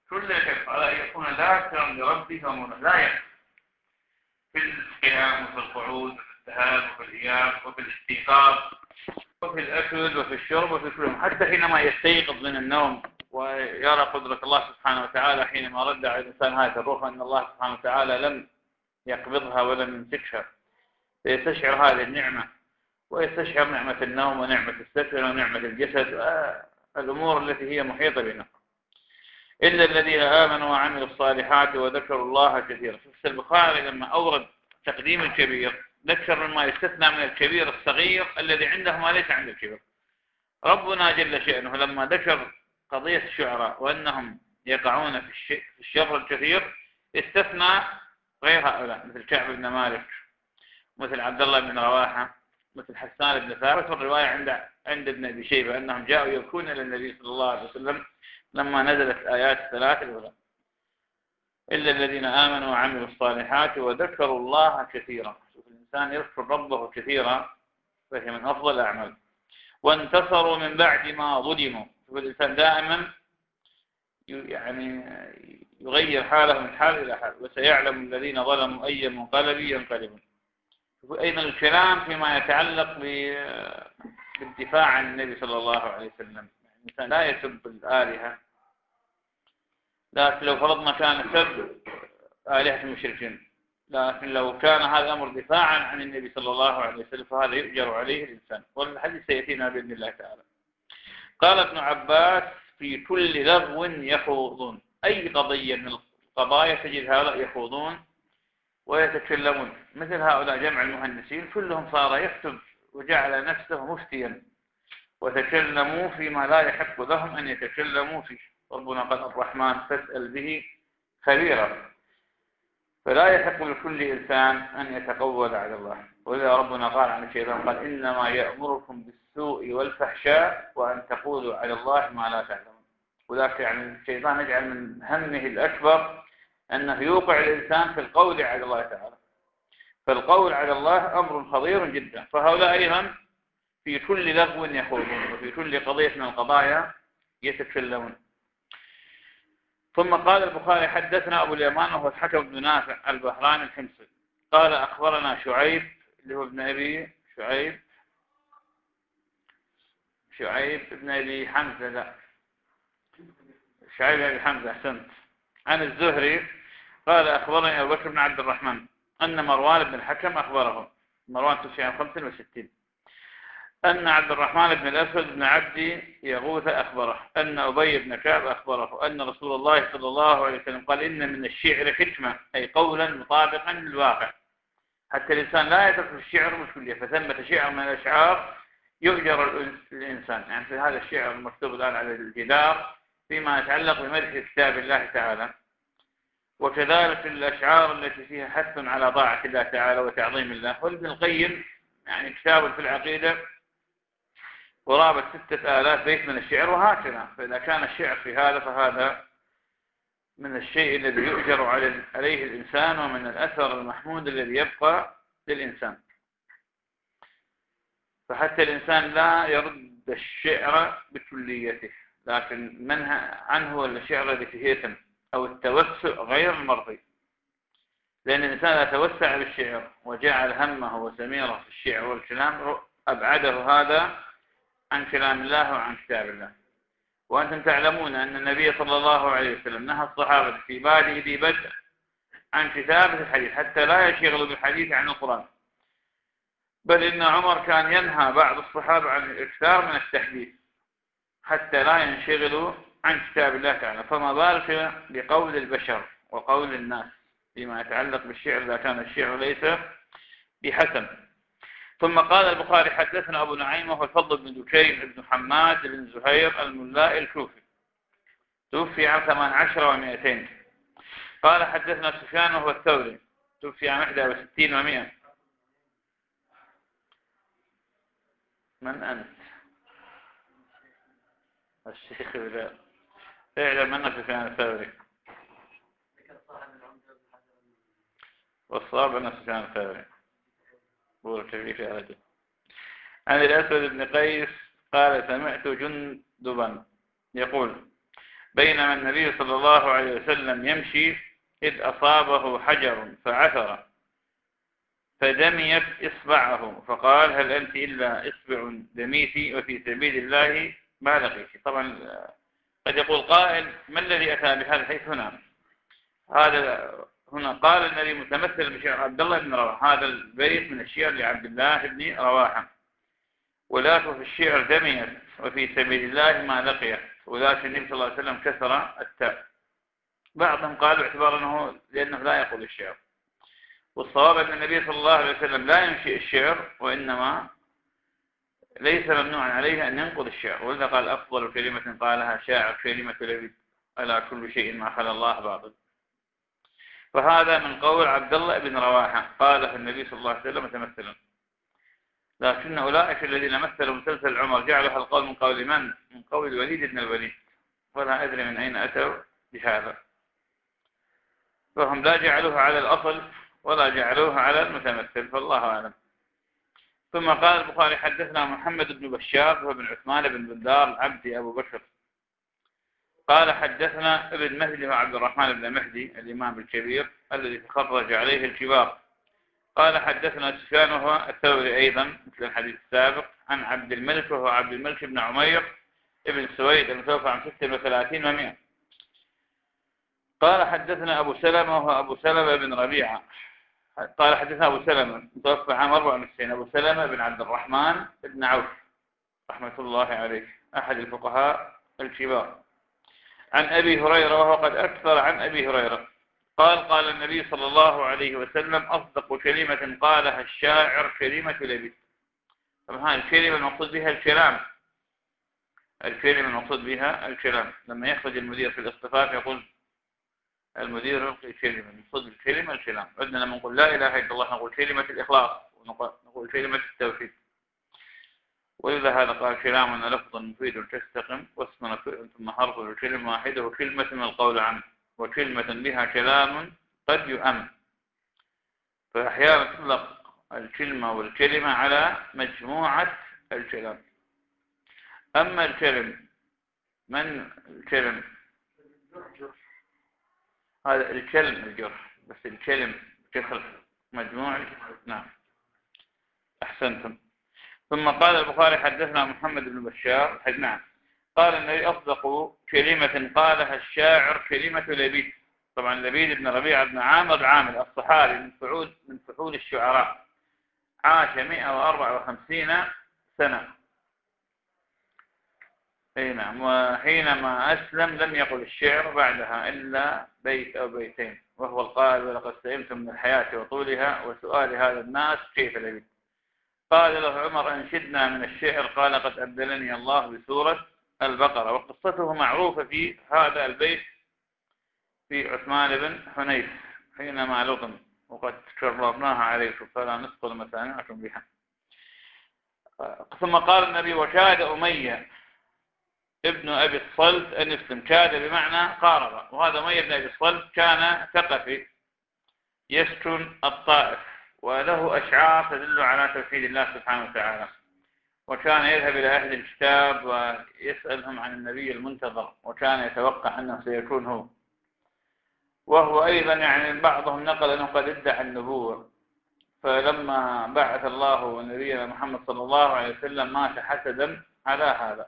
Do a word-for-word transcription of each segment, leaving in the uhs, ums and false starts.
كل يحب على أن يكون ذاكرا لربه ومولاه، لا يحب في القيام وفي القعود وفي الذهاب وفي الإياب وفي الاستيقاظ وفي الأكل وفي الشرب وفي كل، حتى حينما يستيقظ من النوم ويرى قدرة الله سبحانه وتعالى حينما رد على الإنسان هذه الروح أن الله سبحانه وتعالى لم يقبضها ولم يمسكها، فيستشعر هذه النعمة ويستشعر نعمة النوم ونعمة السكن ونعمة الجسد والأمور التي هي محيطة بنا. إلا الذين آمنوا وعملوا الصالحات وذكروا الله كثيرا. في البخاري لما أورد تقديم الكبير ذكر مما يستثنى من الكبير الصغير الذي عنده ما ليس عند الكبير. ربنا جل شأنه لما ذكر قضية الشعراء وأنهم يقعون في الشر الكثير استثنى غير هؤلاء، مثل كعب بن مالك، مثل عبد الله بن رواحة، مثل حسان بن ثابت. والرواية عند عند ابن أبي شيبة أنهم جاءوا يبكون إلى النبي صلى الله عليه وسلم لما نزلت آيات الثلاث الأولى: إلا الذين آمنوا وعملوا الصالحات وذكروا الله كثيرا. شوف الإنسان يذكر ربه كثيرا فهي من أفضل الأعمال. وانتصروا من بعد ما ظلموا. شوف الإنسان دائما يعني يغير حاله من حال إلى حال. وسيعلم الذين ظلموا أي منقلب ينقلبون. أيضا الكلام فيما يتعلق بالدفاع عن النبي صلى الله عليه وسلم. الإنسان لا يسب الآلهة، لكن لو فرضنا كان سب آلهة المشركين، لكن لو كان هذا الأمر دفاعا عن النبي صلى الله عليه وسلم فهذا يؤجر عليه الإنسان، والحديث سيأتينا بإذن الله تعالى. قال ابن عباس: في كل لغو يخوضون. أي قضية من القضايا تجد هؤلاء يخوضون ويتكلمون، مثل هؤلاء جمع المهندسين كلهم صار يكتب وجعل نفسه مفتيا، وتكلموا فيما لا يحق لهم أن يتكلموا فيه. ربنا قال: الرحمن فاسأل به خبيرا. فلا يحق لكل إنسان أن يتقول على الله. وإذا ربنا قال عن الشيطان قال: إنما يأمركم بالسوء والفحشاء وأن تقولوا على الله ما لا تعلمون. وذلك يعني الشيطان يجعل من همه الأكبر أنه يوقع الإنسان في القول على الله تعالى. فالقول على الله أمر خطير جدا. فهؤلاء أيضا في كل لغو يخوضون وفي كل قضية من القضايا يتكلمون. ثم قال البخاري: حدثنا أبو اليمان وهو الحكم بن نافع البهراني الحمصي قال: أخبرنا شعيب اللي هو ابن أبي شعيب شعيب ابن أبي حمزة لا شعيب أبي حمزة أحسنت عن الزهري قال: أخبرني أبو بكر بن عبد الرحمن أن مروان بن الحكم أخبره. مروان توفي عام خمسة وستين. أن عبد الرحمن بن الأسود بن عبد يغوث أخبره أن أبي بن كعب أخبره أن رسول الله صلى الله عليه وسلم قال: إن من الشعر حكمة، أي قولا مطابقا للواقع، حتى الإنسان لا يترك الشعر بالكلية. فثمة شعر من الأشعار يؤجر الإنسان، يعني في هذا الشعر المكتوب الآن على الجدار فيما يتعلق بمدح كتاب الله تعالى، وكذلك الأشعار التي فيها حث على طاعة الله تعالى وتعظيم الله. وابن القيم يعني كتاب في العقيدة قرابة ستة آلاف بيت من الشعر وهكذا. فإذا كان الشعر في هذا فهذا من الشيء الذي يؤجر عليه الإنسان ومن الأثر المحمود الذي يبقى للإنسان. فحتى الإنسان لا يرد الشعر بكليته، لكن منهى عنه الشعر الذي فيه إثم أو التوسع غير المرضي. لأن الإنسان إذا توسع بالشعر وجعل همه وسميره في الشعر والكلام أبعده هذا عن كلام الله وعن كتاب الله. وأنتم تعلمون أن النبي صلى الله عليه وسلم نهى الصحابة في بادئ ذي بدء عن كتابة الحديث حتى لا يشغلوا بالحديث عن القرآن، بل إن عمر كان ينهى بعض الصحابة عن الإكثار من التحديث حتى لا ينشغلوا عن كتاب الله تعالى. فما بالك بقول البشر وقول الناس فيما يتعلق بالشعر إذا كان الشعر ليس بحسن. ثم قال البخاري: حدثنا أبو نعيم وهو الفضل بن دكين بن حماد بن زهير الملاء الكوفي توفي عام ثمان عشر ومئتين. قال: حدثنا سفيان وهو الثوري توفي عام إحدى وستين ومئة. من أنت؟ الشيخ بلال. اعلم أن سفيان الثوري، والصواب أن سفيان الثوري هو الكبير في رجل. عن الأسود بن قيس قال: سمعت جندبا يقول: بينما النبي صلى الله عليه وسلم يمشي إذ أصابه حجر فعثر فدميت إصبعه فقال هل أنت إلا إصبع دميتي وفي سبيل الله ما لقيت. طبعا قد يقول قائل ما الذي أتى بهذا الحديث هنا؟ هذا هنا قال النبي متمثل بشعر عبد الله بن رواحة، هذا البيت من الشعر لعبد الله بن رواحة. ولاته في الشعر دميت وفي سبيل الله ما لقيت، ولاته النبي صلى الله عليه وسلم كسر التاء. بعضهم قالوا اعتبار أنه لأنه لا يقول الشعر، والصواب أن النبي صلى الله عليه وسلم لا ينشئ الشعر، وإنما ليس ممنوعا عليه أن ينقض الشعر، ولذا قال أفضل كلمة قالها شاعر كلمة لبيد ألا كل شيء ما خلا الله باطل. فهذا من قول عبد الله بن رواحة قال في النبي صلى الله عليه وسلم متمثلا. لكن أولئك الذين مثلوا مسلسل عمر جعلوا القول من قول من؟ من قول الوليد بن الوليد، ولا أدري من أين أتوا بهذا. فهم لا جعلوه على الأصل ولا جعلوه على المتمثل، فالله أعلم. ثم قال البخاري حدثنا محمد بن بشار وابن عثمان بن بندار العبدي أبو بكر قال حدثنا ابن مهدي وعبد الرحمن بن مهدي الإمام الكبير الذي تخرج عليه الكبار قال حدثنا سفيان وهو الثوري أيضا مثل الحديث السابق عن عبد الملك وهو عبد الملك بن عمير ابن سويد المتوفى عن ستة وثلاثين ومئة قال حدثنا أبو سلمة وهو أبو سلمة بن ربيعة قال حدثنا أبو سلمة متوفى عام أربعة وتسعين أبو سلمة بن عبد الرحمن بن عوف رحمة الله عليه أحد الفقهاء الكبار عن أبي هريرة وهو قد أكثر عن أبي هريرة قال قال النبي صلى الله عليه وسلم أصدق كلمة قالها الشاعر كلمة لبيد. طبعا الكلمة المقصود بها الكلام، الكلمة المقصود بها الكلام. لما يخرج المدير في الاصطفاف يقول المدير يلقي كلمة، المقصود بالكلمة الكلام. عندنا لما نقول لا إله إلا الله نقول كلمة الإخلاص ونقول كلمة التوحيد. وإذا هذا قال كلامنا لفظ مفيد تستقم واسمنا ثم حرف الكلمة واحدة وكلمة من القول عنه وكلمة بها كلام قد يؤم. فأحيانا تطلق الكلمة والكلمة على مجموعة الكلام. أما الكلم من الكلم هذا الكلم الجرح، بس الكلم جخل مجموع. نعم أحسنتم. ثم قال البخاري حدثنا محمد بن بشار نعم قال النبي أصدق كلمة قالها الشاعر كلمة لبيد. طبعا لبيد بن ربيعة بن عامر عامر الصحابي من فعول من فحول الشعراء عاش مئة وأربعة وخمسين سنة. أي نعم. وحينما أسلم لم يقل الشعر بعدها إلا بيت أو بيتين، وهو القائل ولقد سئمت من الحياة وطولها وسؤال هذا الناس كيف لبيد. قال له عمر أنشدنا من الشعر قال قد أبدلني الله بسورة البقرة. وقصته معروفة في هذا البيت في عثمان بن حنيف حينما لطم وقد كررناها عليكم فلا نثقل مسامعكم بها. ثم قال النبي وكاد أمية ابن أبي الصلت أن يسلم. كاد بمعنى قارب، وهذا أمية بن أبي الصلت كان ثقفي يسكن الطائف وله أشعار تدل على توحيد الله سبحانه وتعالى، وكان يذهب إلى أهل الكتاب ويسألهم عن النبي المنتظر وكان يتوقع أنه سيكون هو. وهو أيضا يعني بعضهم نقل أنه قد ادعى النبوة، فلما بعث الله نبينا محمد صلى الله عليه وسلم مات حسدا على هذا.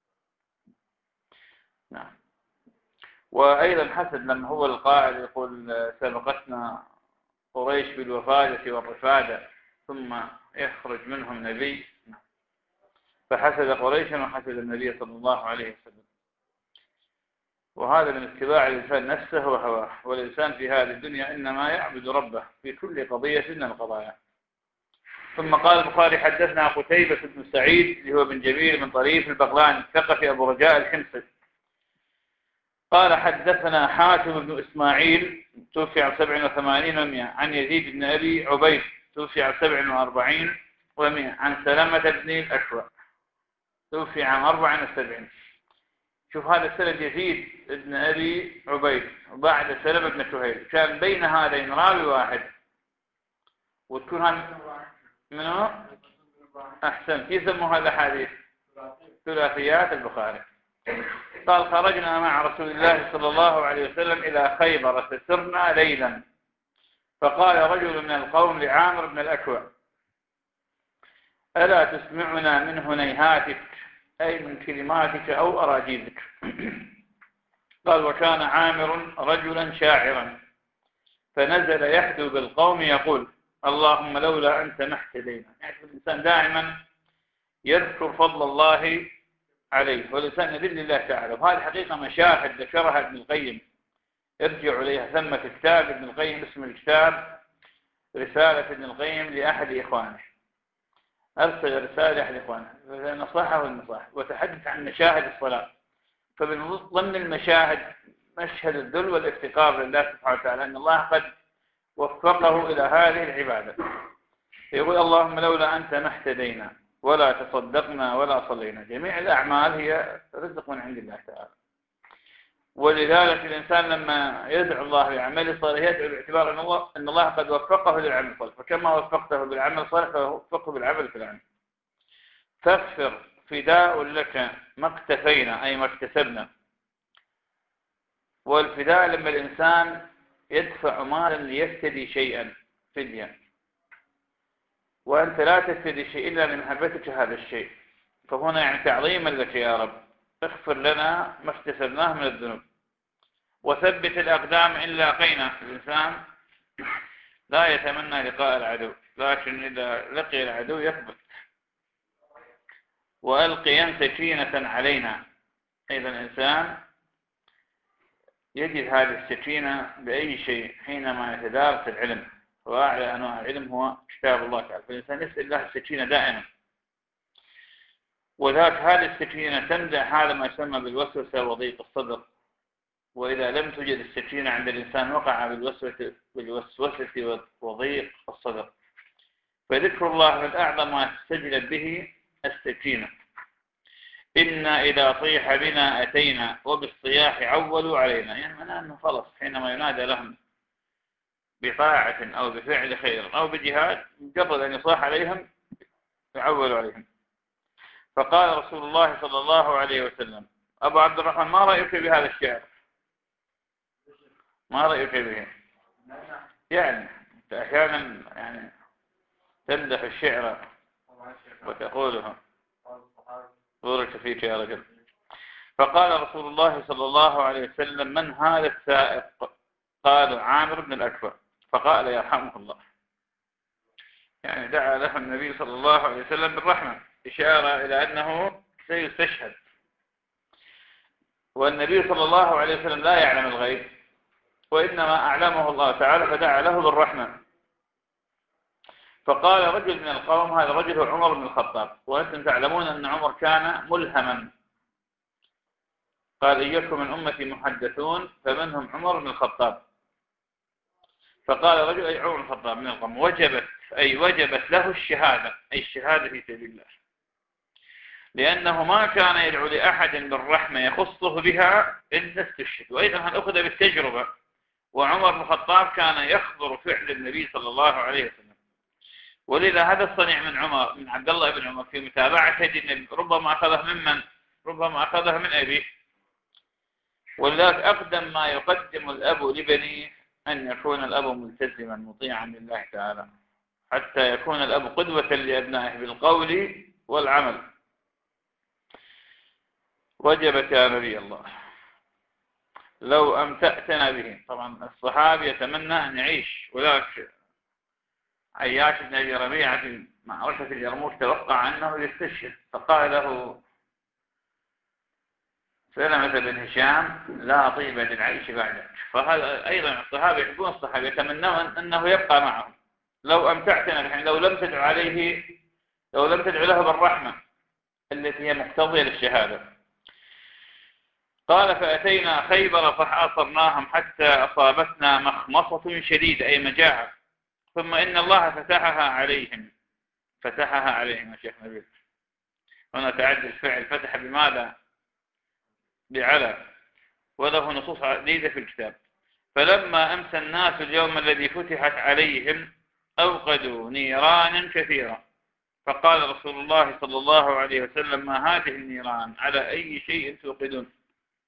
نعم. وأيضا حسد لما هو القائل يقول سبقتنا قريش بالوفادة والرفادة ثم يخرج منهم نبي، فحسد قريشا وحسد النبي صلى الله عليه وسلم. وهذا من اتباع الإنسان نفسه وهواه، والإنسان في هذه الدنيا إنما يعبد ربه في كل قضية من القضايا. ثم قال البخاري حدثنا قتيبة بن سعيد اللي هو بن جبير من طريف البغلاني الثقفي أبو رجاء الحمصي قال حدثنا حاتم بن إسماعيل توفي عن سبع وثمانين ومئة عن يزيد بن أبي عبيد توفي عن سبع وأربعين ومئة عن سلامة بن الأشوى توفي عن أربع وسبعين. شوف هذا السند يزيد بن أبي عبيد وبعد سلمة بن شهيل كان بين هذين راوي واحد، وتكون هذا منه أحسن يسمى هذا حديث ثلاثيات البخاري. قال خرجنا مع رسول الله صلى الله عليه وسلم إلى خيبر فسرنا ليلا، فقال رجل من القوم لعامر بن الأكوع: ألا تسمعنا من هنيهاتك، أي من كلماتك أو أراجيزك؟ قال: وكان عامر رجلا شاعرا، فنزل يحدو بالقوم يقول: اللهم لولا أنت ما اهتدينا. يعني الإنسان دائما يذكر فضل الله عليه، والإنسان يذل الله تعالى، وهذه حقيقة مشاهد ذكرها ابن القيم ارجع إليها. ثم كتاب ابن القيم اسم الكتاب رسالة ابن القيم لأحد إخوانه، أرسل رسالة لأحد إخوانه نصحه والنصائح وتحدث عن مشاهد الصلاة. فمن ضمن المشاهد مشهد الذل والافتقار لله سبحانه وتعالى، أن الله قد وفقه إلى هذه العبادة. يقول: اللهم لولا أنت ما اهتدينا ولا تصدقنا ولا صلينا. جميع الأعمال هي رزق من عند الله تعالى، ولذلك الإنسان لما يدعو الله بعمل صالح يدعو باعتبار أن الله, أن الله قد وفقه للعمل الصالح، فكما وفقته بالعمل الصالح فوفقه بالعمل في العمل. فاغفر فداء لك ما اكتفينا، أي ما اكتسبنا. والفداء لما الإنسان يدفع مالا ليفتدي شيئا فديا، وأنت لا تفتدي شيء إلا لمحبتك هذا الشيء، فهنا يعني تعظيما لك يا رب، اغفر لنا ما اكتسبناه من الذنوب، وثبت الأقدام إن لاقينا. الإنسان لا يتمنى لقاء العدو، لكن إذا لقي العدو يثبت. وألقيا سكينة علينا، إذا الإنسان يجد هذه السكينة بأي شيء حينما يتدارس العلم، وأعلى أنواع العلم هو كتاب الله تعالى، فالإنسان يسأل الله السكينة دائما. وذات هذه السكينة تمدع هذا ما يسمى بالوسوسة وضيق الصدر، وإذا لم توجد السكينة عند الإنسان وقع بالوسوسة, بالوسوسة وضيق الصدر. فذكر الله من أعظم ما تستجلب به السكينة. إنا إذا طيح بنا أتينا وبالصياح عولوا علينا، يعني معناه أنه خلص حينما ينادى لهم بطاعة أو بفعل خير أو بجهاد، مجرد أن يصاح عليهم يعولوا عليهم. فقال رسول الله صلى الله عليه وسلم: أبو عبد الرحمن، ما رأيك بهذا الشعر؟ ما رأيك به؟ يعني أحيانا يعني تمدح الشعر وتقولها بورك فيك يا رجل. فقال رسول الله صلى الله عليه وسلم: من هذا السائق؟ قالوا: عامر بن الأكوع. فقال: يرحمه الله. يعني دعا له النبي صلى الله عليه وسلم بالرحمة، إشارة إلى أنه سيستشهد، والنبي صلى الله عليه وسلم لا يعلم الغيب، وإنما أعلمه الله تعالى، فدعا له بالرحمة. فقال رجل من القوم: هذا رجل هو عمر بن الخطاب، وأنتم تعلمون أن عمر كان ملهما. قال: إياكم من أمتي محدثون فمنهم عمر بن الخطاب. فقال رجل: أي عمر بن الخطاب من القوم، وجبت أي وجبت له الشهادة، أي الشهادة في سبيل الله، لأنه ما كان يدعو لأحد بالرحمة يخصه بها إلا استشهد. وأيضا هنأخذ بالتجربة، وعمر بن الخطاب كان يخبر فعل النبي صلى الله عليه وسلم، ولذا هذا الصنيع من عمر من عبد الله بن عمر في متابعته النبي ربما أخذه ممن ربما أخذه من أبيه. ولذلك أقدم ما يقدم الأب لبنيه أن يكون الأب ملتزما مطيعا لله تعالى، حتى يكون الأب قدوة لأبنائه بالقول والعمل. وجبت يا نبي الله لو أمتأتنا به. طبعا الصحابي يتمنى أن يعيش، ولكن عياش بن أبي ربيعة في معركة اليرموك توقع أنه يستشهد، فقال له سلمة بن هشام: لا طيب للعيش بعدك. فهذا أيضا الصحابة يحبون الصحابة، يتمنون أنه يبقى معهم. لو أمتعتنا الحين، لو لم تدعو عليه، لو لم تدعو له بالرحمة التي هي مقتضية للشهادة. قال: فأتينا خيبر فحاصرناهم حتى أصابتنا مخمصة شديدة، أي مجاعة، ثم إن الله فتحها عليهم. فتحها عليهم يا شيخ نبيل، هنا تعدي الفعل، فتح بماذا؟ بعلى، وله نصوص عديدة في الكتاب. فلما أمسى الناس اليوم الذي فتحت عليهم أوقدوا نيرانا كثيرة، فقال رسول الله صلى الله عليه وسلم: ما هذه النيران؟ على أي شيء توقدون؟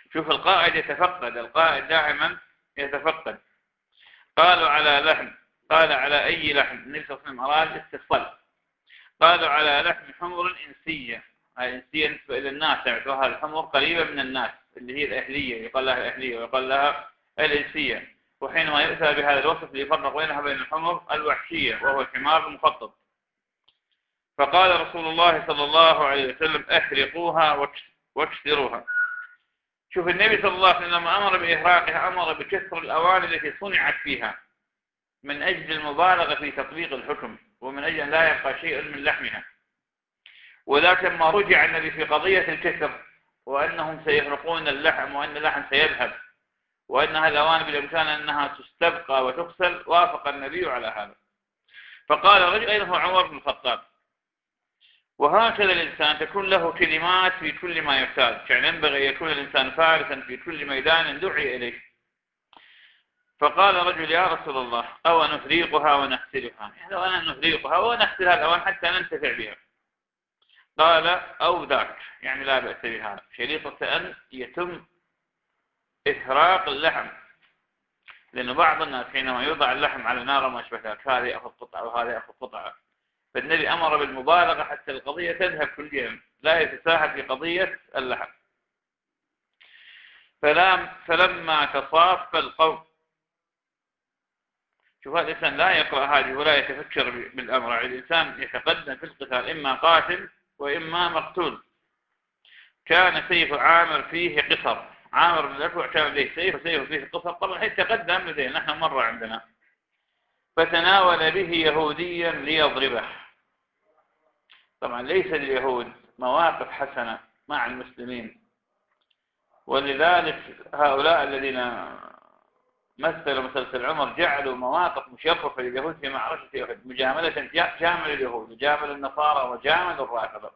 شوف القائد يتفقد، القائد دائما يتفقد. قالوا على لحم، قال على أي لحم؟ النبي صلى الله عليه وسلم أراد الاستفصال. قالوا على لحم حمر إنسية، الإنسية نسبة إلى الناس، يعتبرها الحمر قريبة من الناس اللي هي الأهلية، يقال لها الأهلية ويقال لها الإنسية. وحينما يؤتى بهذا الوصف ليفرق بينها وبين الحمر الوحشية وهو الحمار المخطط. فقال رسول الله صلى الله عليه وسلم احرقوها واكسروها. شوف النبي صلى الله عليه وسلم لما أمر بإحراقها أمر بكسر الأواني التي صنعت فيها من أجل المبالغة في تطبيق الحكم ومن أجل أن لا يبقى شيء من لحمها. ولكن ما رجع النبي في قضية الكسر وأنهم سيحرقون اللحم وأن اللحم سيذهب وأنها الأواني بالإمكان أنها تستبقى وتغسل، وافق النبي على هذا. فقال رجل أين هو عمر بن الخطاب. وهكذا الإنسان تكون له كلمات في كل ما يحتاج، يعني ينبغي أن يكون الإنسان فارسا في كل ميدان دعي إليه. فقال رجل يا رسول الله أو نفريقها ونغسلها، يعني لو أنا نفريقها ونغسلها الأوان حتى ننتفع بها. قال أو ذاك، يعني لا بأس بها، شريطة أن يتم إحراق اللحم، لأن بعض الناس حينما يوضع اللحم على نار وما أشبه ذلك هذا يأخذ قطعة وهذا يأخذ قطعة، فالنبي أمر بالمبالغة حتى القضية تذهب كليا، لا يتساهل في قضية اللحم. فلم فلما تصاف القوم، شوف هذا الإنسان لا يقرأ هذه ولا يتفكر بالأمر، يعني الإنسان يتقدم في القتال إما قاتل وإما مقتول. كان سيف عامر فيه قصر، عامر بن الأكوع كان لديه سيف وسيف فيه قصر، طبعا حيث تقدم لدينا نحن مرة عندنا، فتناول به يهوديا ليضربه. طبعا ليس لليهود مواقف حسنة مع المسلمين، ولذلك هؤلاء الذين مثلوا مسلسل عمر جعلوا مواقف مشرفة لليهود في معركة أحد، مجاملة جامل اليهود وجامل النصارى وجامل الرافضة.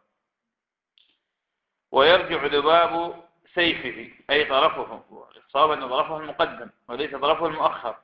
ويرجع ذباب سيفه أي طرفه، الصواب أن طرفه المقدم وليس طرفه المؤخر.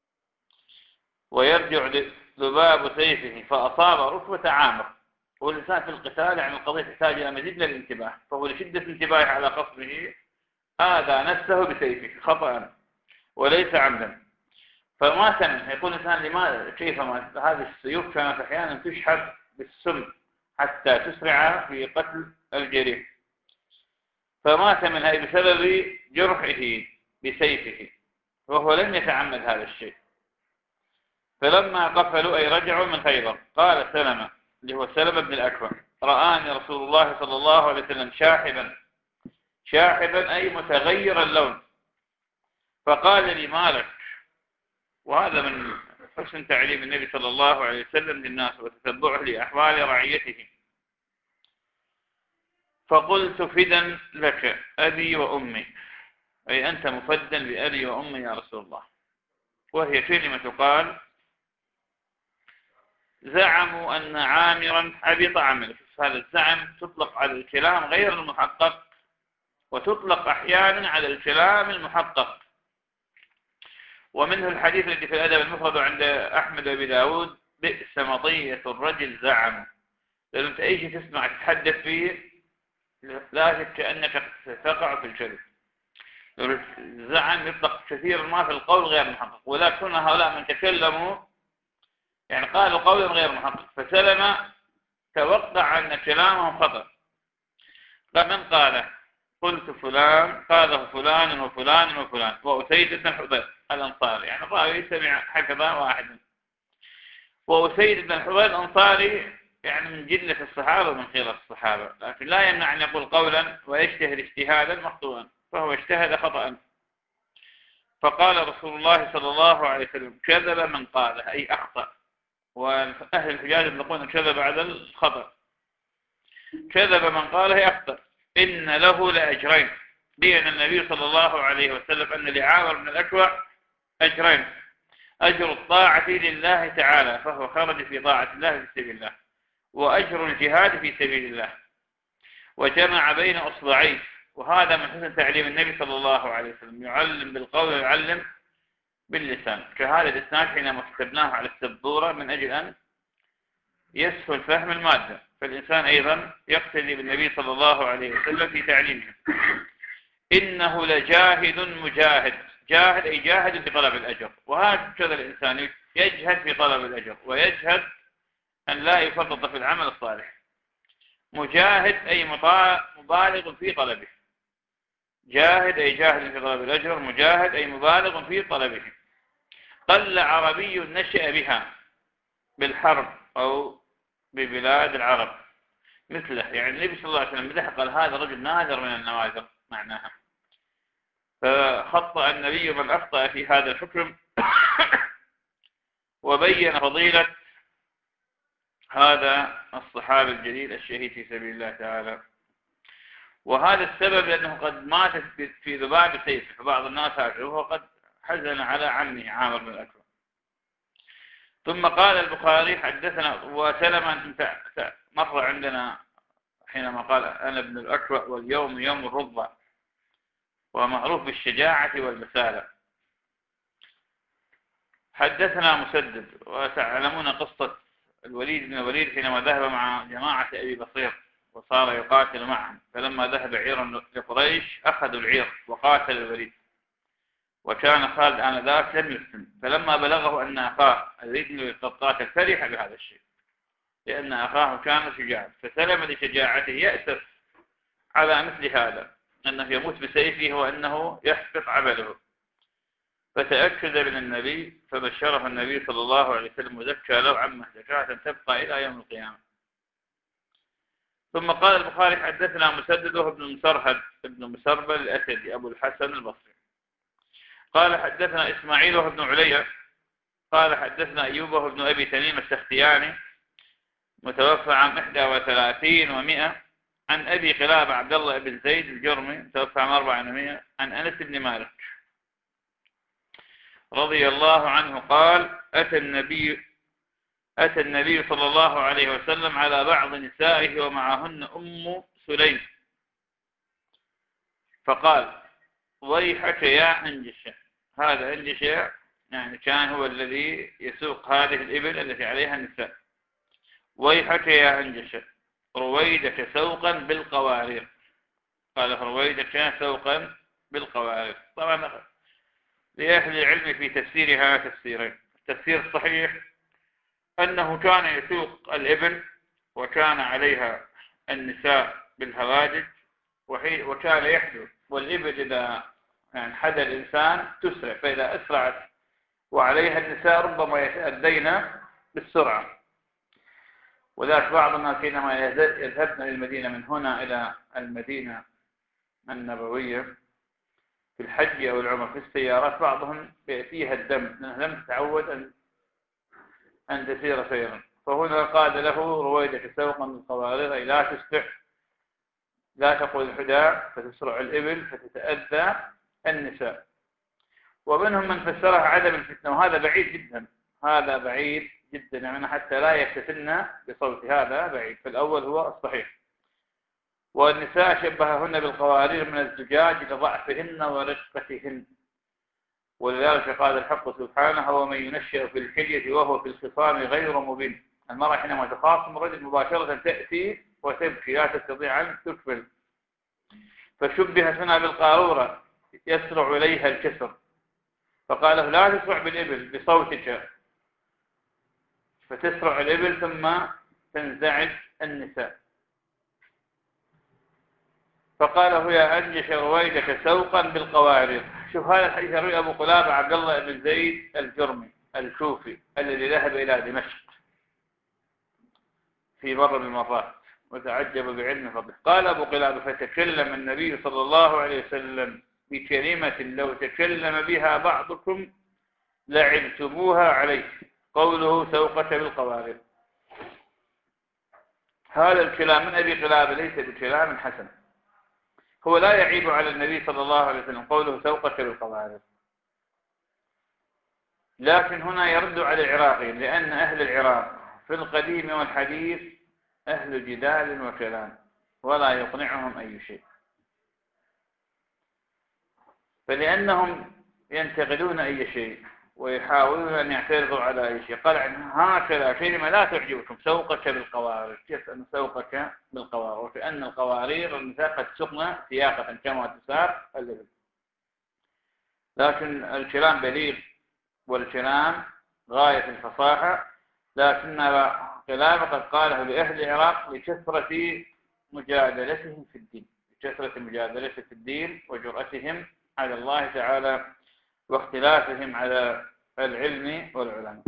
ويرجع ذباب سيفه فأصاب ركبة عامر. والإنسان في القتال يعني القضية تحتاج إلى مزيد من الانتباه، فهو لشدة انتباهه على قصده آذى نفسه بسيفه خطأ وليس عمدا فمات منه. يقول الإنسان لماذا كيف مات؟ هذه السيوف كانت أحيانا تشحذ بالسم حتى تسرع في قتل الجريح، فمات منها بسبب جرحه بسيفه وهو لم يتعمد هذا الشيء. فلما قفلوا أي رجعوا من خيبر قال سلمة اللي هو سلمة بن الأكوع رآني رسول الله صلى الله عليه وسلم شاحبا، شاحبا أي متغير اللون، فقال لي مالك. وهذا من حسن تعليم النبي صلى الله عليه وسلم للناس وتتبعه لأحوال رعيته. فقلت فدا لك أبي وأمي، أي أنت مفدا بأبي وأمي يا رسول الله. وهي كلمة تقال زعموا أن عامرا حبط عمله. هذا الزعم تطلق على الكلام غير المحقق وتطلق أحيانا على الكلام المحقق. ومنه الحديث الذي في الأدب المفرد عند أحمد وأبي داود بئس مطية الرجل زعم. لأنه أنت أي شيء تسمع تتحدث فيه لا شك أنك تقع في الكذب. الزعم يطلق كثيرا ما في القول غير محقق، ولكن هؤلاء من تكلموا يعني قالوا قولا غير محقق، فسلم توقع أن كلامهم خطأ. فمن قال قلت فلان قاله فلان وفلان وفلان وأسيد بن الحضير الأنصاري، يعني الراوي سمع حفظا واحدا. وأسيد بن الحضير الأنصاري يعني من جلة الصحابة ومن خير الصحابة، لكن لا يمنع أن يقول قولا ويجتهد اجتهادا مخطوئا، فهو اجتهد خطأ. فقال رسول الله صلى الله عليه وسلم كذب من قاله أي أخطأ، وأهل الحجاز يطلقون كذب على الخطأ. كذب من قاله أخطأ. إن له لأجرين، بين النبي صلى الله عليه وسلم أن لعامر بن الأكوع أجرين: أجر الطاعة لله تعالى فهو خرج في طاعة الله في سبيل الله، وأجر الجهاد في سبيل الله، وجمع بين أصبعيه. وهذا من حسن تعليم النبي صلى الله عليه وسلم، يعلم بالقول ويعلم باللسان. كهذا الإسناد حينما كتبناه على السبورة من أجل أن يسهل فهم المادة، فالإنسان أيضا يقتدي بالنبي صلى الله عليه وسلم في تعليمه. إنه لجاهد مجاهد. جاهد أي جاهد في طلب الأجر، وهكذا الإنسان يجهد في طلب الأجر ويجهد أن لا يفرط في العمل الصالح. مجاهد أي مبالغ في طلبه. جاهد أي جاهد في طلب الأجر، مجاهد أي مبالغ في طلبه. قل عربي نشأ بها بالحرب أو ببلاد العرب مثله، يعني النبي صلى الله عليه وسلم مدح قال هذا رجل نادر من النوادر معناها. فخطأ النبي من أخطأ في هذا الحكم وبين فضيلة هذا الصحابي الجليل الشهيد في سبيل الله تعالى. وهذا السبب لأنه قد مات في ذباب سيفه، فبعض الناس هكذا، وهو قد حزن على عمه عامر بن الأكوع. ثم قال البخاري حدثنا وسلم مر عندنا حينما قال أنا ابن الأكوع واليوم يوم الرضا، ومعروف بالشجاعة والبسالة. حدثنا مسدد، وتعلمون قصة الوليد بن الوليد حينما ذهب مع جماعة أبي بصير وصار يقاتل معهم، فلما ذهب عيرا لقريش أخذوا العير وقاتل الوليد، وكان خالد آنذاك لم يسلم، فلما بلغه أن أخاه الوليد قد قاتل فرح بهذا الشيء لأن أخاه كان شجاعا، فسلم لشجاعته، يأسف على مثل هذا أنه يموت بسيفه وأنه يحبط عمله. فتأكد من النبي فبشره النبي صلى الله عليه وسلم وزكى له عمه زكاة تبقى إلى يوم القيامة. ثم قال البخاري حدثنا مسدد وابن مسرهد ابن مسربل الأسدي أبو الحسن البصري قال حدثنا إسماعيل وابن عليا قال حدثنا أيوب وابن أبي تميم السختياني متوفى عام إحدى وثلاثين ومئة عن أبي قلابة عبد الله بن زيد الجرمي متوفى عام أربعة ومئة عن أنس بن مالك رضي الله عنه قال أتى النبي أتى النبي صلى الله عليه وسلم على بعض نسائه ومعهن أم سليم فقال ويحك يا أنجشة. هذا أنجشة يعني كان هو الذي يسوق هذه الإبل التي عليها النساء. ويحك يا أنجشة رويدك سوقا بالقوارير. قال رويدك سوقا بالقوارير. طبعا لأهل العلم في تفسيرها تفسيرين. التفسير الصحيح أنه كان يسوق الإبل وكان عليها النساء بالهوادج وكان يحدث، والإبل إذا يعني حدا الإنسان تسرع، فإذا أسرعت وعليها النساء ربما يتأذين بالسرعة. وذلك بعض الناس حينما يذهبن إلى المدينة من هنا إلى المدينة النبوية في الحج أو العمر في السيارات بعضهم فيها الدم لأنه لم تتعود أن أن تسير سيرا، فهنا قال له رويدك سوقا من قوارير أي لا تسرع، لا تقول الحداء فتسرع الإبل فتتأذى النساء. ومنهم من فسرها عدم الفتنة، وهذا بعيد جدا، هذا بعيد جدا يعني حتى لا يفتن بصوت، هذا بعيد. فالأول هو الصحيح. والنساء شبههن بالقوارير من الزجاج لضعفهن ورقتهن، ولذلك قال الحق سبحانه ومن ينشأ في الحلية وهو في الخصام غير مبين. المرأة حينما تخاصم الرجل مباشرة تأتي وتبكي لا تستطيع أن تكمل، فشبهت هنا بالقارورة يسرع إليها الكسر، فقال له لا تسرع بالإبل بصوتك، فتسرع الإبل ثم تنزعج النساء. فقال له يا أنجش رويدك سوقا بالقوارير. شوف هذا الحديث يروي أبو قلابة عبد الله بن زيد الجرمي الكوفي الذي ذهب إلى دمشق في مرة من المرات وتعجب بعلم فضله. قال أبو قلابة فتكلم النبي صلى الله عليه وسلم بكلمة لو تكلم بها بعضكم لعبتموها عليه، قوله سوقة بالقوارير. هذا الكلام من أبي قلابة ليس بكلام حسن، هو لا يعيب على النبي صلى الله عليه وسلم قوله سوقة بالقوارير، لكن هنا يرد على العراقيين، لأن أهل العراق في القديم والحديث أهل جدال وكلام ولا يقنعهم أي شيء، فلأنهم ينتقدون أي شيء ويحاولون أن يعترضوا على أي شيء. قال عنها هكذا كلمة لا تعجبكم، سوقك بالقوارير. كيف أن سوقك بالقوارير؟ وكأن القوارير المساقة سقنا سياقة كما تساق الإبل. لكن الكلام بليغ والكلام غاية الفصاحة، لكن كلام قد قاله لأهل العراق لكثرة مجادلتهم في الدين، لكثرة مجادلتهم في الدين وجرأتهم على الله تعالى واختلافهم على العلم والعلماء.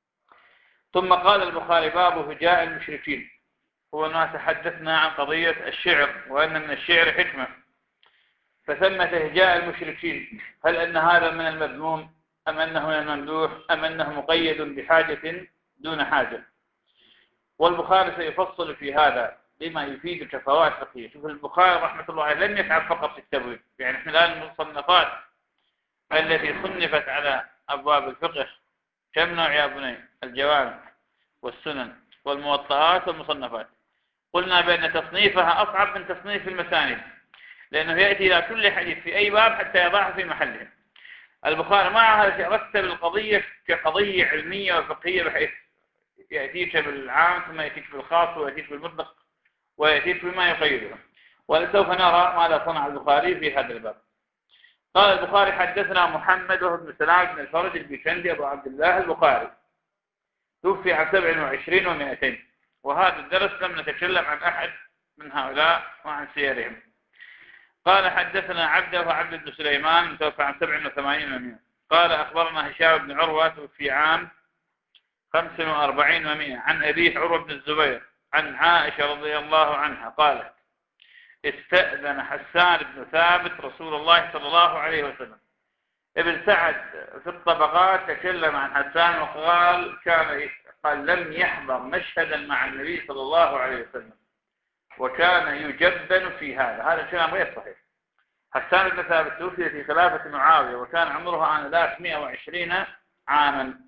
ثم قال البخاري: باب هجاء المشركين. هو ما تحدثنا عن قضية الشعر وأن من الشعر حكمة، فثمة هجاء المشركين. هل أن هذا من المذموم أم أنه من الممدوح أم أنه مقيد بحاجة دون حاجة؟ والبخاري سيفصل في هذا لما يفيد كفوات فقهية. شوف البخاري رحمة الله عليه لم يتعب فقط في التبويب، يعني احنا الآن المصنفات التي صنفت على أبواب الفقه كم نوع يا بني؟ الجوامع والسنن والموطئات والمصنفات. قلنا بأن تصنيفها أصعب من تصنيف المسانيد، لأنه يأتي إلى كل حديث في أي باب حتى يضعه في محله. البخاري مع هذا رتب القضية كقضية علمية وفقهية، بحيث يأتيك بالعام ثم يأتيك بالخاص ويأتيك بالمطلق ويأتيك بما يقيده. ولسوف نرى ماذا صنع البخاري في هذا الباب. قال البخاري: حدثنا محمد وهو بن سلام بن الفرج البيكندي أبو عبد الله البخاري، توفي عن سبع وعشرين ومائتين. وهذا الدرس لم نتكلم عن أحد من هؤلاء وعن سيرهم. قال: حدثنا عبده وعبد بن سليمان متوفى عن سبع وثمانين ومائة. قال: أخبرنا هشام بن عروة توفي عام خمس وأربعين ومائة عن أبيه عروة بن الزبير عن عائشة رضي الله عنها قالت: استأذن حسان بن ثابت رسول الله صلى الله عليه وسلم. ابن سعد في الطبقات تكلم عن حسان وقال كان قال لم يحضر مشهدا مع النبي صلى الله عليه وسلم وكان يجبن في هذا. هذا الكلام غير صحيح. حسان بن ثابت توفي في خلافة معاوية وكان عمره آنذاك مائة وعشرين عاما،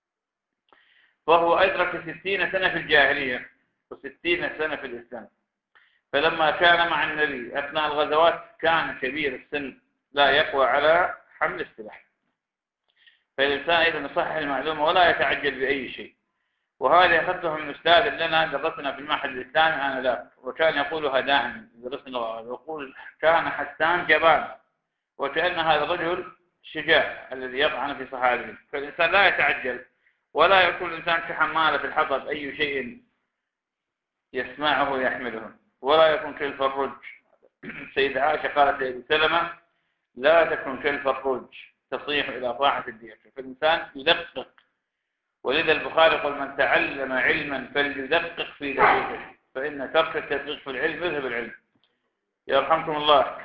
وهو أدرك ستين سنة في الجاهلية وستين سنة في الإسلام. فلما كان مع النبي أثناء الغزوات كان كبير السن لا يقوى على حمل السلاح. فالإنسان إذا نصحح المعلومة ولا يتعجل بأي شيء. وهذا أخذته من أستاذ لنا درسنا في المعهد الإسلامي آنذاك، وكان يقولها دائما درسنا اللغة، يقول كان حسان جبان، وكأن هذا الرجل شجاع الذي يطعن في صحابه. فالإنسان لا يتعجل ولا يكون الإنسان كحمالة الحطب أي شيء يسمعه يحمله، ولا يكون كالفروج. سيدة عائشة قالت لأبي سلمة: لا تكن كالفروج تصيح إلى طاعة الدين. فالإنسان يدقق. ولذا البخاري يقول: من تعلم علما فليدقق في دقيقه، فإن ترك التدقيق في العلم يذهب العلم. يرحمكم الله.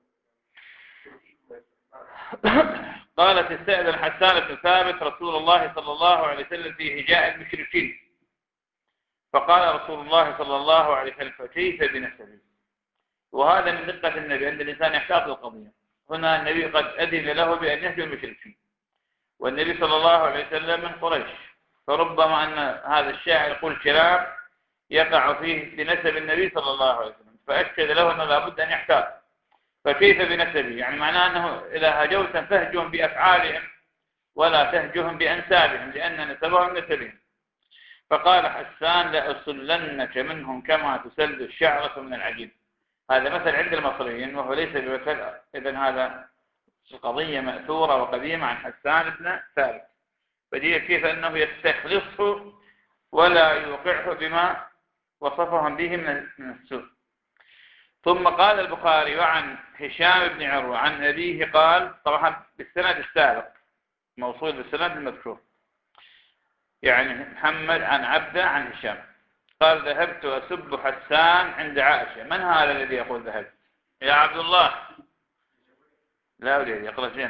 قالت: استأذن حسان بن ثابت رسول الله صلى الله عليه وسلم في هجاء المشركين، فقال رسول الله صلى الله عليه وسلم: فكيف بنسبه؟ وهذا من دقة النبي أن الإنسان يحتاط القضية. هنا النبي قد أذن له بأن يهجو المشركين، والنبي صلى الله عليه وسلم من قريش، فربما أن هذا الشاعر يقول كلام يقع فيه بنسب النبي صلى الله عليه وسلم، فأكد له أنه لابد أن يحتاط. فكيف بنسبه؟ يعني معناه أنه إذا هجوت فهجهم بأفعالهم ولا تهجهم بأنسابهم، لأن نسبهم نسبهم. فقال حسان: لأسلنك منهم كما تسل الشعرة من العجين. هذا مثل عند المصريين وهو ليس بمثل. إذن هذا قضية مأثورة وقديمة عن حسان بن ثابت، فدي كيف أنه يستخلصه ولا يوقعه بما وصفهم به من السوء. ثم قال البخاري: وعن هشام بن عروة عن أبيه قال، طبعا بالسند السابق موصول بالسند المذكور، يعني محمد عن عبده عن هشام قال: ذهبت أسب حسان عند عائشة. من هذا الذي يقول ذهبت؟ يا عبد الله. لا أريد يقرأ زين.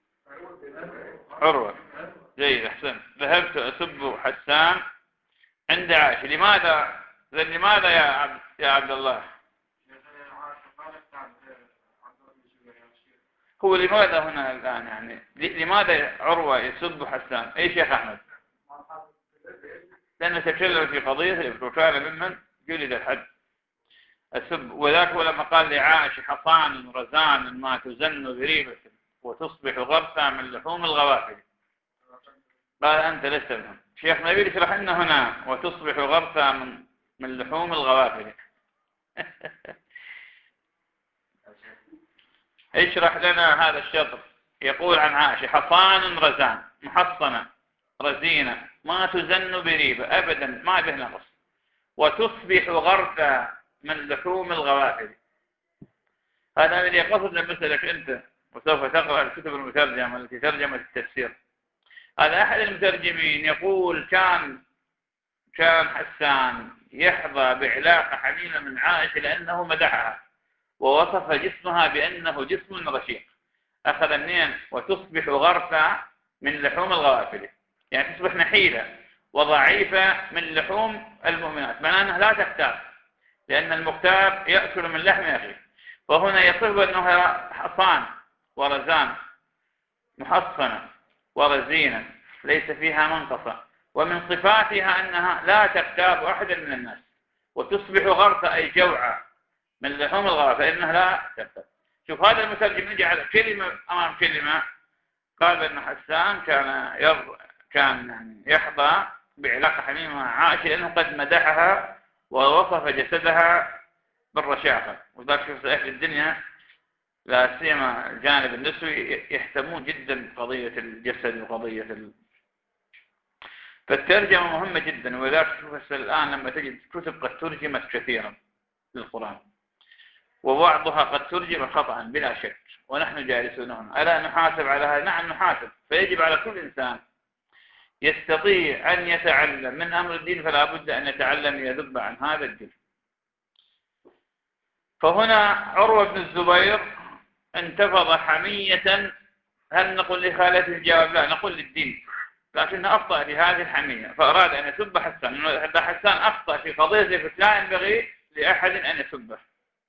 عروة. جيد، أحسن. ذهبت أسب حسان عند عائشة. لماذا؟ لماذا يا عبد يا عبد الله؟ هو لماذا هنا الآن يعني لماذا عروة يسب حسان؟ أي شيخ أحمد؟ لأنه تكلم في قضية وكان ممن جلد الحد السب. وذاك لما قال لعائشة: حصان رزان ما تزن ذريبة وتصبح غرسا من لحوم الغوافل. قال أنت لست بهم. شيخ نبيل يشرح لنا هنا وتصبح غرفة من من لحوم الغوافل. اشرح لنا هذا الشطر. يقول عن عائشة: حصان رزان، محصنة رزينة، ما تزن بريبة أبدا، ما به نقص، وتصبح غرفة من لحوم الغوافل. هذا الذي يقصد لمثلك أنت، وسوف تقرأ الكتب المترجمة التي ترجمت التفسير. هذا أحد المترجمين يقول: كان كان حسان يحظى بعلاقة حميمة من عائشة لأنه مدحها ووصف جسمها بأنه جسم رشيق. أخذ منين؟ وتصبح غرفة من لحوم الغوافل، يعني تصبح نحيلة وضعيفة من لحوم المؤمنات، معناه أنها لا تختار، لأن المختار يأكل من لحم أخيه. وهنا يصف أنه حصان ورزان، محصنة ورزينة، ليس فيها منقصة، ومن صفاتها أنها لا تغتاب أحدا من الناس. وتصبح غرفة أي جوعة من لحوم الغرفة، فإنها لا تغتاب. شوف هذا المترجم جعل كلمة أمام كلمة. قال أن حسان كان يرضى كان يعني يحظى بعلاقة حميمة مع عائشة لأنه قد مدحها ووصف جسدها بالرشاقة. وذلك شوف أهل الدنيا لا سيما الجانب النسوي يهتمون جدا بقضية الجسد وقضية ال... فالترجمة مهمة جدا. ولذلك شوف الآن لما تجد كتب قد ترجمت كثيرا للقرآن، وبعضها قد ترجم خطأ بلا شك، ونحن جالسون هنا ألا نحاسب على هذا؟ نعم نحاسب. فيجب على كل إنسان يستطيع أن يتعلم من أمر الدين فلا بد أن يتعلم يذب عن هذا الدين. فهنا عروة بن الزبير انتفض حمية. هل نقول لخالته الجواب؟ لا، نقول للدين، لكنه أخطأ في هذه الحمية فأراد أن يسب حسان. هذا حسان أخطأ في قضية لا ينبغي لأحد أن يسبه.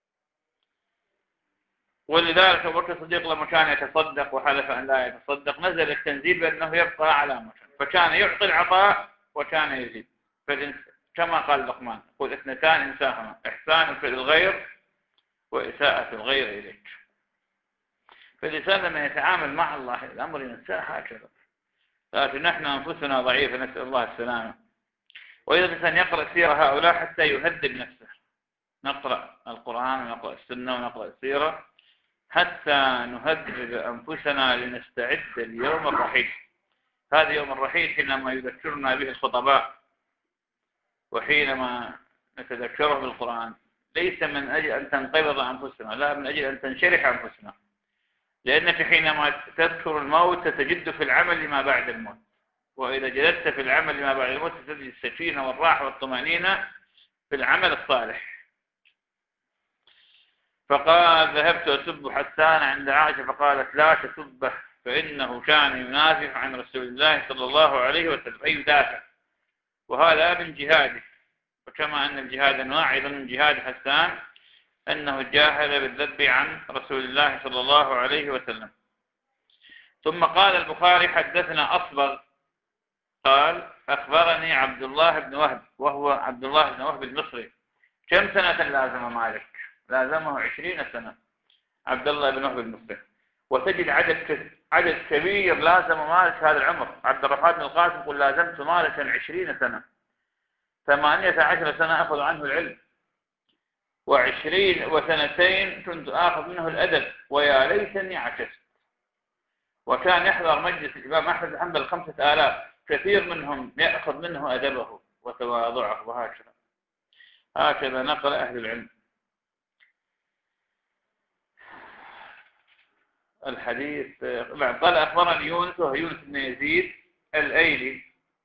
ولذلك أبو بكر الصديق لما كان يتصدق وحلف أن لا يتصدق نزل التنزيل بأنه يبقى على مكان، فكان يعطي العطاء وكان يزيد. كما قال لقمان: قل اثنتان إنساهما، إحسان في الغير وإساءة الغير إليك. فالإنسان لما يتعامل مع الله الأمر ينساه هكذا، لكن نحن أنفسنا ضعيفة، نسأل الله السلامة. وإذا الإنسان يقرأ سيرة هؤلاء حتى يهذب نفسه، نقرأ القرآن ونقرأ السنة ونقرأ السيرة حتى نهذب أنفسنا لنستعد ليوم الرحيل. هذا يوم الرحيل حينما يذكرنا به الخطباء وحينما نتذكره بالقرآن، ليس من أجل أن تنقبض أنفسنا، لا، من أجل أن تنشرح أنفسنا، لأنك حينما تذكر الموت تجد في العمل ما بعد الموت، وإذا جلست في العمل ما بعد الموت تجد السكينة والراحة والطمأنينة في العمل الصالح. فقال: ذهبت أسب حسان عند عائشة فقالت: لا تسبه فإنه كان ينافح عن رسول الله صلى الله عليه وسلم، أي يدافع، وهذا من جهاده. وكما أن الجهاد أنواع، أيضا من جهاد حسان أنه جاهد بالذب عن رسول الله صلى الله عليه وسلم. ثم قال البخاري: حدثنا أصبغ قال: أخبرني عبد الله بن وهب، وهو عبد الله بن وهب المصري. كم سنة لازم مالك؟ لازمه عشرين سنة عبد الله بن وهب المصري. وتجد عدد عدد كبير لازم مالك هذا العمر. عبد الرحمن بن القاسم يقول: لازمت مالكا عشرين سنة، ثمانية عشر سنة أخذ عنه العلم، وعشرين وسنتين كنت آخذ منه الأدب، ويا ليتني عكست. وكان يحضر مجلس الإمام أحمد بن حنبل خمسة آلاف، كثير منهم يأخذ منه أدبه وتواضعه. وهكذا هكذا نقل أهل العلم. الحديث قال: أخبرني يونس، وهو يونس بن يزيد الأيلي،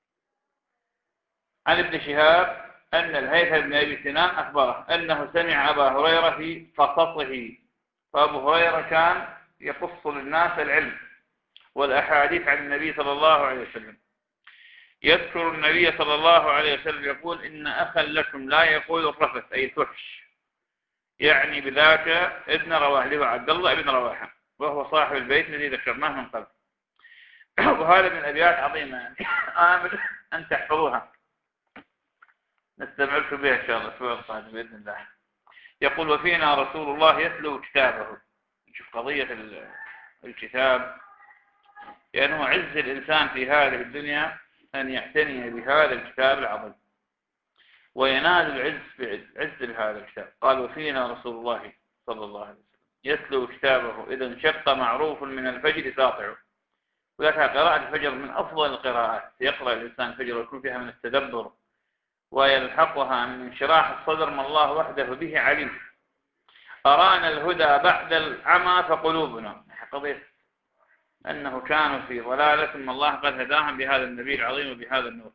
عن ابن شهاب أن الهيثم بن أبي سنان أخبره أنه سمع أبا هريرة في قصصه. فأبو هريرة كان يقص للناس العلم والأحاديث عن النبي صلى الله عليه وسلم. يذكر النبي صلى الله عليه وسلم يقول: إن أخا لكم لا يقول الرفث، أي الفحش، يعني بذاك ابن رواحة، اللي هو عبد الله بن رواحة، وهو صاحب البيت الذي ذكرناه من قبل. وهذا من أبيات عظيمة يعني آمل أن تحفظوها، نستمعكم بها إن شاء الله الأسبوع القادم بإذن الله. يقول: وفينا رسول الله يتلو كتابه. نشوف قضية الكتاب، لأنه عز الإنسان في هذه الدنيا أن يعتني بهذا الكتاب العظيم وينال العز بعز بهذا الكتاب. قال وفينا رسول الله صلى الله عليه وسلم يتلو كتابه إذا انشق معروف من الفجر ساطع. وذلك قراءة الفجر من أفضل القراءات، يقرأ الإنسان الفجر ويكون فيها من التدبر ويلحقها من انشراح الصدر ما الله وحده به عليم. أرانا الهدى بعد العمى فقلوبنا، قضية أنه كانوا في ضلالة ما الله قد هداهم بهذا النبي العظيم وبهذا النور.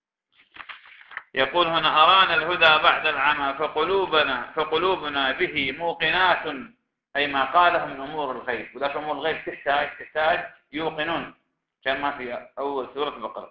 يقول هنا أرانا الهدى بعد العمى فقلوبنا فقلوبنا به موقنات، أي ما قاله من أمور الغيب. ولكن أمور الغيب تحتاج تحتاج يوقنون كما في أول سورة البقرة.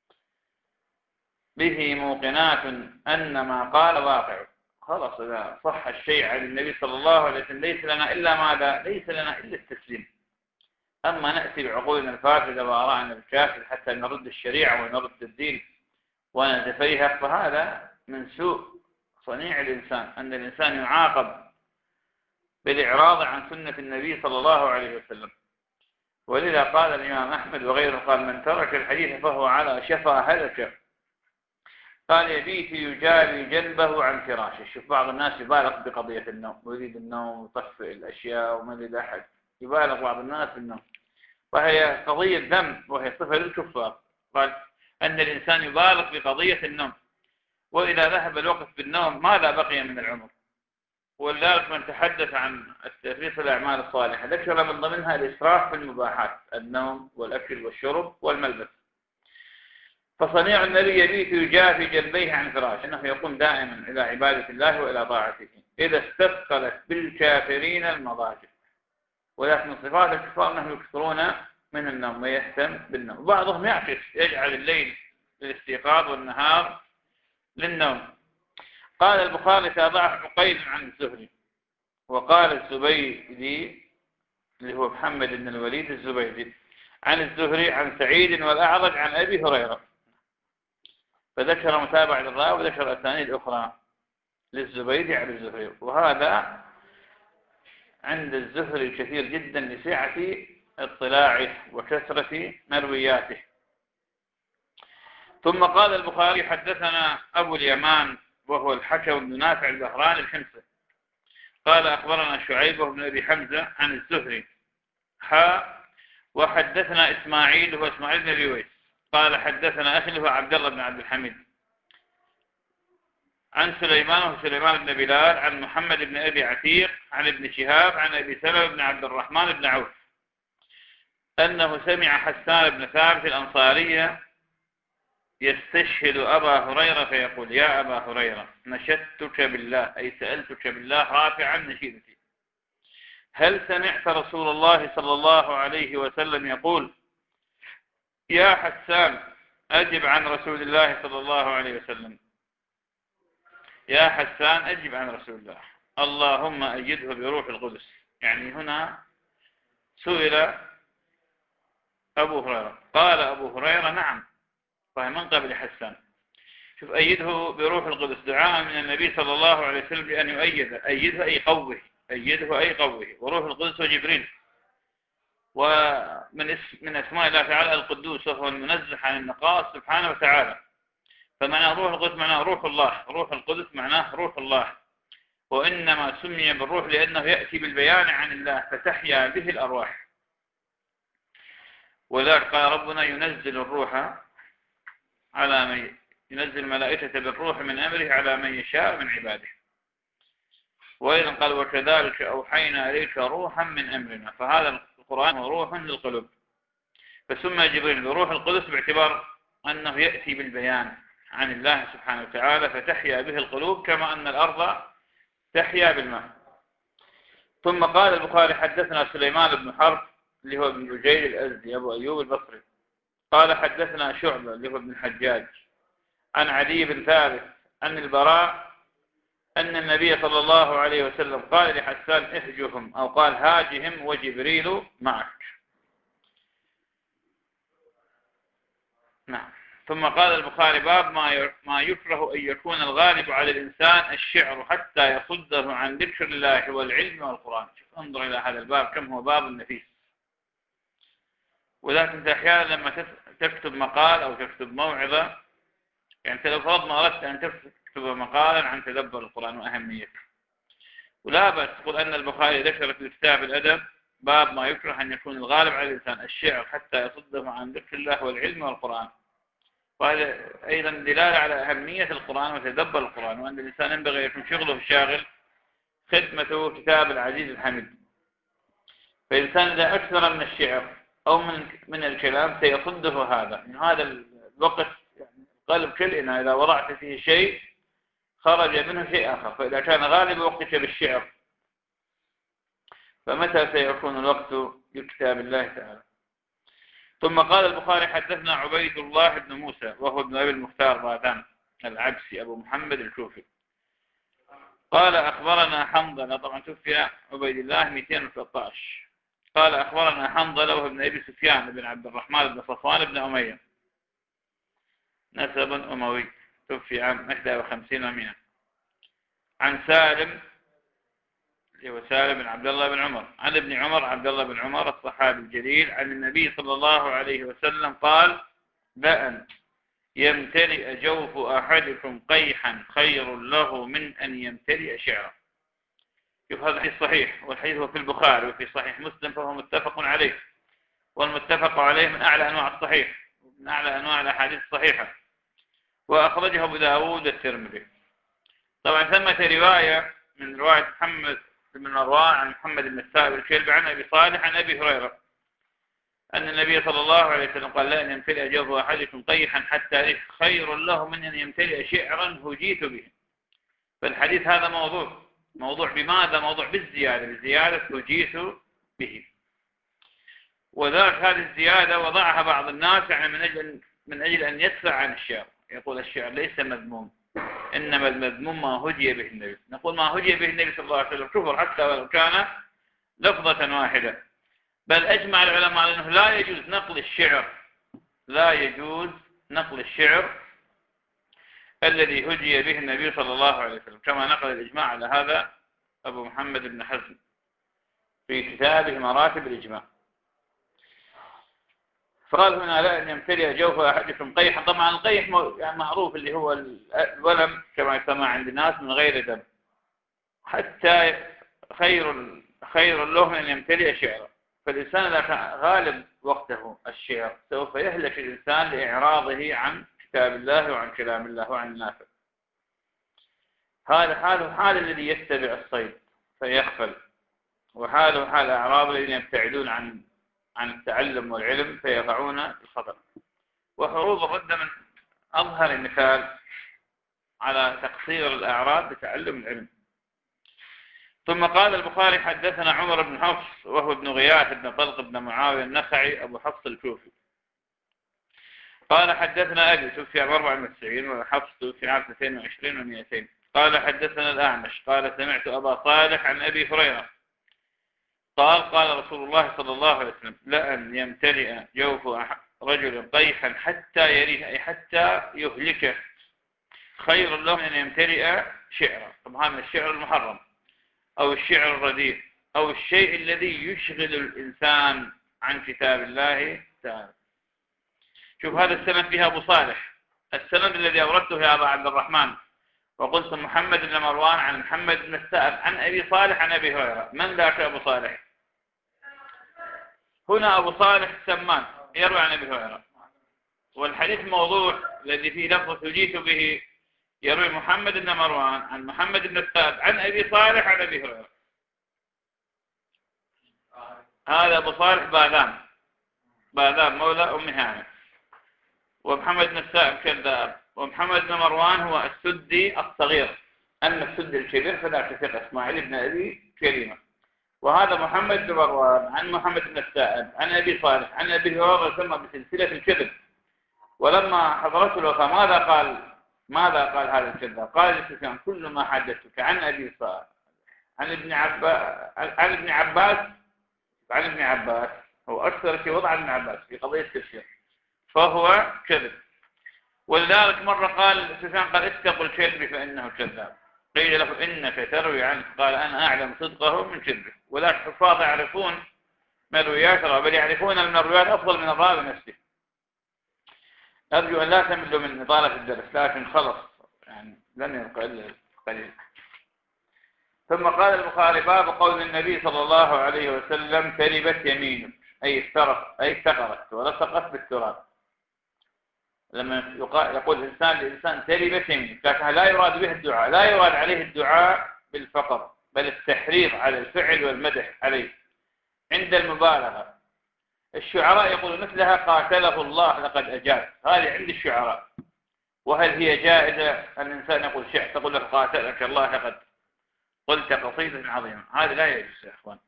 به موقنات أن ما قال واقع. خلاص إذا صح الشيء عن النبي صلى الله عليه وسلم ليس لنا إلا ماذا؟ ليس لنا إلا التسليم. أما نأتي بعقولنا الفاسدة وآرائنا الكافرة حتى نرد الشريعة ونرد الدين ونتفيهق، فهذا من سوء صنيع الإنسان، أن الإنسان يعاقب بالإعراض عن سنة النبي صلى الله عليه وسلم. ولذا قال الإمام أحمد وغيره قال من ترك الحديث فهو على شفا هلكة. قال يبيت يجاري جنبه عن فراشه. شوف بعض الناس يبالغ بقضية النوم ويريد النوم ويطفئ الأشياء وما يريد أحد، يبالغ بعض الناس بالنوم، وهي قضية ذنب وهي صفة للكفار. قال أن الإنسان يبالغ بقضية النوم، وإذا ذهب الوقت بالنوم ماذا بقي من العمر؟ ولذلك من تحدث عن التفريط في الأعمال الصالحة ذكر من ضمنها الإسراف في المباحات، النوم والأكل والشرب والملبس. فصنيع النبي يبيت يجافي جنبيه عن فراش، أنه يقوم دائما إلى عبادة الله وإلى طاعته إذا استثقلت بالكافرين المضاجع. ولكن من صفات الكفار أنهم يكثرون من النوم ويهتم بالنوم. بعضهم يعكس يجعل الليل للاستيقاظ والنهار للنوم. قال البخاري تابعه عقيل عن الزهري، وقال الزبيدي اللي هو محمد بن الوليد الزبيدي عن الزهري عن سعيد والأعرج عن أبي هريرة، فذكر متابعة الراوي وذكر أسانيد أخرى للزبيدي عن الزهري. وهذا عند الزهري كثير جدا لسعة اطلاعه وكثرة مروياته. ثم قال البخاري حدثنا أبو اليمان وهو الحكم بن نافع البهراني الحمصي قال أخبرنا شعيب بن أبي حمزة عن الزهري حا وحدثنا إسماعيل هو إسماعيل بن أبي ويس قال حدثنا أخي هو عبد الله بن عبد الحميد عن سليمان وسليمان بن بلال عن محمد بن أبي عتيق عن ابن شهاب عن أبي سلمة بن عبد الرحمن بن عوف أنه سمع حسان بن ثابت الأنصارية يستشهد أبا هريرة فيقول يا أبا هريرة نشدتك بالله، أي سألتك بالله رافعا نشيدتي، هل سمعت رسول الله صلى الله عليه وسلم يقول يا حسان أجب عن رسول الله صلى الله عليه وسلم، يا حسان أجب عن رسول الله اللهم أيده بروح القدس. يعني هنا سئل أبو هريرة قال أبو هريرة نعم، فهي من قبل حسان. شوف أيده بروح القدس دعاء من النبي صلى الله عليه وسلم بأن يؤيده، أيده أي قوه، أيده أي قوه. وروح القدس وجبريل، ومن اسم من أسماء الله تعالى القدوس وهو المنزه عن النقائص سبحانه وتعالى. فمعنى روح القدس معناه روح الله، روح القدس معناه روح الله، وإنما سمي بالروح لأنه يأتي بالبيان عن الله فتحيا به الأرواح. وذلك قال ربنا ينزل الروح على من ينزل الملائكة بالروح من أمره على من يشاء من عباده. وإذن قال وكذلك أوحينا إليك روحا من أمرنا، فهذا القرآن هو روح للقلوب. فسمى جبريل بروح القدس باعتبار أنه يأتي بالبيان عن الله سبحانه وتعالى فتحيا به القلوب كما أن الأرض تحيا بالماء. ثم قال البخاري حدثنا سليمان بن حرب اللي هو ابن بجيل الأزدي أبو أيوب البصري قال حدثنا شعبة اللي هو ابن الحجاج عن علي بن ثابت عن البراء أن النبي صلى الله عليه وسلم قال لحسان اهجهم أو قال هاجهم وجبريل معك. نعم. ثم قال البخاري باب ما يكره أن يكون الغالب على الإنسان الشعر حتى يصده عن ذكر الله والعلم والقرآن. شوف انظر إلى هذا الباب كم هو باب نفيس. ولكن أحيانا لما تكتب مقال أو تكتب موعظة، يعني لو فرضنا أردت أن تكتب مقالا عن تدبر القرآن وأهميته، ولا بأس تقول أن البخاري ذكر في كتاب الأدب باب ما يكره أن يكون الغالب على الإنسان الشعر حتى يصده عن ذكر الله والعلم والقرآن، وهذا أيضا دلالة على أهمية القرآن وتدبر القرآن، وأن الإنسان ينبغي يكون شغله الشاغل خدمته كتاب العزيز الحميد. فالإنسان إذا أكثر من الشعر أو من من الكلام سيصده هذا من هذا الوقت، يعني قلب كل إناء إذا وضعت فيه شيء خرج منه شيء آخر. فإذا كان غالب وقتك بالشعر فمتى سيكون الوقت لكتاب الله تعالى؟ ثم قال البخاري حدثنا عبيد الله بن موسى وهو ابن أبي المختار باذان العبسي أبو محمد الكوفي قال أخبرنا حنظلة، طبعا توفي عبيد الله مئتين وثلاثة عشر، قال أخبرنا حنظلة وهو ابن أبي سفيان بن عبد الرحمن بن صفوان بن أمية نسب أموي، توفي عام إحدى وخمسين ومئة، عن سالم هو سالم بن عبد الله بن عمر عن ابن عمر عبد الله بن عمر الصحابي الجليل عن النبي صلى الله عليه وسلم قال: لأن يمتلئ جوف أحدكم قيحا خير له من أن يمتلئ شعرا. شوف هذا الحديث صحيح، والحديث هو في البخاري وفي صحيح مسلم، فهو متفق عليه، والمتفق عليه من أعلى أنواع الصحيح، من أعلى أنواع الأحاديث الصحيحة، وأخرجه أبو داود الترمذي. طبعا ثمة رواية من رواية محمد بن مروان عن محمد بن السائب الكلبي عن أبي صالح عن أبي هريرة أن النبي صلى الله عليه وسلم قال: لا أن يمتلئ جوف أحدكم قيحا حتى خير له من أن يمتلئ شعرا هجيت به. فالحديث هذا موضوع موضوع بماذا؟ موضوع بالزيادة، بالزيادة هجيت به. وذلك هذه الزيادة وضعها بعض الناس يعني من أجل من أجل أن يدفع عن الشعر، يقول الشعر ليس مذموم، إنما المذموم ما هجي به النبي. نقول ما هجي به النبي صلى الله عليه وسلم كفر حتى ولو كان لفظة واحدة. بل أجمع العلماء على أنه لا يجوز نقل الشعر لا يجوز نقل الشعر الذي هجي به النبي صلى الله عليه وسلم، كما نقل الإجماع على هذا أبو محمد بن حزم في كتابه مراتب الإجماع. فقال هنا: لا أن يمتلئ جوف أحدكم قيحا. طبعا القيح يعني معروف اللي هو الولم كما يسمى عند الناس من غير دم، حتى خير خير له من أن يمتلئ شعرا. فالإنسان إذا كان غالب وقته الشعر سوف يهلك الإنسان لإعراضه عن كتاب الله وعن كلام الله وعن الناس. هذا حاله حال الذي يتبع الصيد فيغفل، وحاله حال أعراب الذين يبتعدون عن عن التعلم والعلم فيقعون الخطر. وحروب الردة من أظهر مثال على تقصير الأعراب بتعلم العلم. ثم قال البخاري حدثنا عمر بن حفص وهو ابن غياث بن طلق بن معاوية النخعي أبو حفص الكوفي قال حدثنا أبي توفي عام أربعة وتسعين وحفص توفي عام اثنين وعشرين ومئتين قال حدثنا الأعمش قال سمعت أبا صالح عن أبي هريرة قال قال رسول الله صلى الله عليه وسلم: لأن يمتلئ جوف رجل قيحا حتى يريه، أي حتى يهلكه، خير له من أن يمتلئ شعرا. طبعا هذا الشعر المحرم أو الشعر الرديء أو الشيء الذي يشغل الإنسان عن كتاب الله تعالى. شوف هذا السند فيها أبو صالح، السند الذي أوردته يا أبا عبد الرحمن وقلت محمد بن مروان عن محمد بن السائب عن أبي صالح عن أبي هريرة. من ذاك أبو صالح؟ هنا أبو صالح السمان يروي عن أبي هريرة، والحديث موضوع الذي فيه لفظ هجيت به يروي محمد بن مروان عن محمد بن السائب عن أبي صالح عن أبي هريرة. هذا أبو صالح باذان باذان مولى أم هانئ، ومحمد بن السائب كذاب، ومحمد بن مروان هو السدي الصغير. أما السدي الكبير فذاك ثقة إسماعيل بن أبي كريمة. وهذا محمد بن مروان عن محمد بن السائب عن أبي صالح عن أبي هريرة يسمى بسلسلة الكذب. ولما حضرته الوفاة ماذا قال ماذا قال هذا الكذاب؟ قال لسفيان: كل ما حدثتك عن أبي صالح عن ابن عباس عن ابن عباس عن ابن عباس هو أكثر في وضع ابن عباس في قضية التفسير فهو كذب. ولذلك مرة قال سفيان قال: اتقوا الكذب فإنه كذاب. قيل له: إنك تروي عنه؟ قال: أنا أعلم صدقه من كذبه. ولكن الحفاظ يعرفون مرويات، بل يعرفون المرويات أفضل من الراوي نفسه. أرجو أن لا تملوا من إطالة الدرس، لكن خلص يعني لن يبقى إلا قليل. ثم قال البخاري: باب قول النبي صلى الله عليه وسلم: تربت يمينك، أي افترقت أي افتقرت ولصقت بالتراب. لما يقول الإنسان للإنسان تربت يمينك، لكن لا يراد به الدعاء، لا يراد عليه الدعاء بالفقر، بل التحريض على الفعل والمدح عليه عند المبالغة. الشعراء يقولون مثلها: قاتله الله لقد أجاب. هذه عند الشعراء. وهل هي جائزة أن الإنسان يقول شعر تقول له: قاتلك الله لقد قلت قصيدة عظيمة؟ هذا لا يجوز يا أخوان.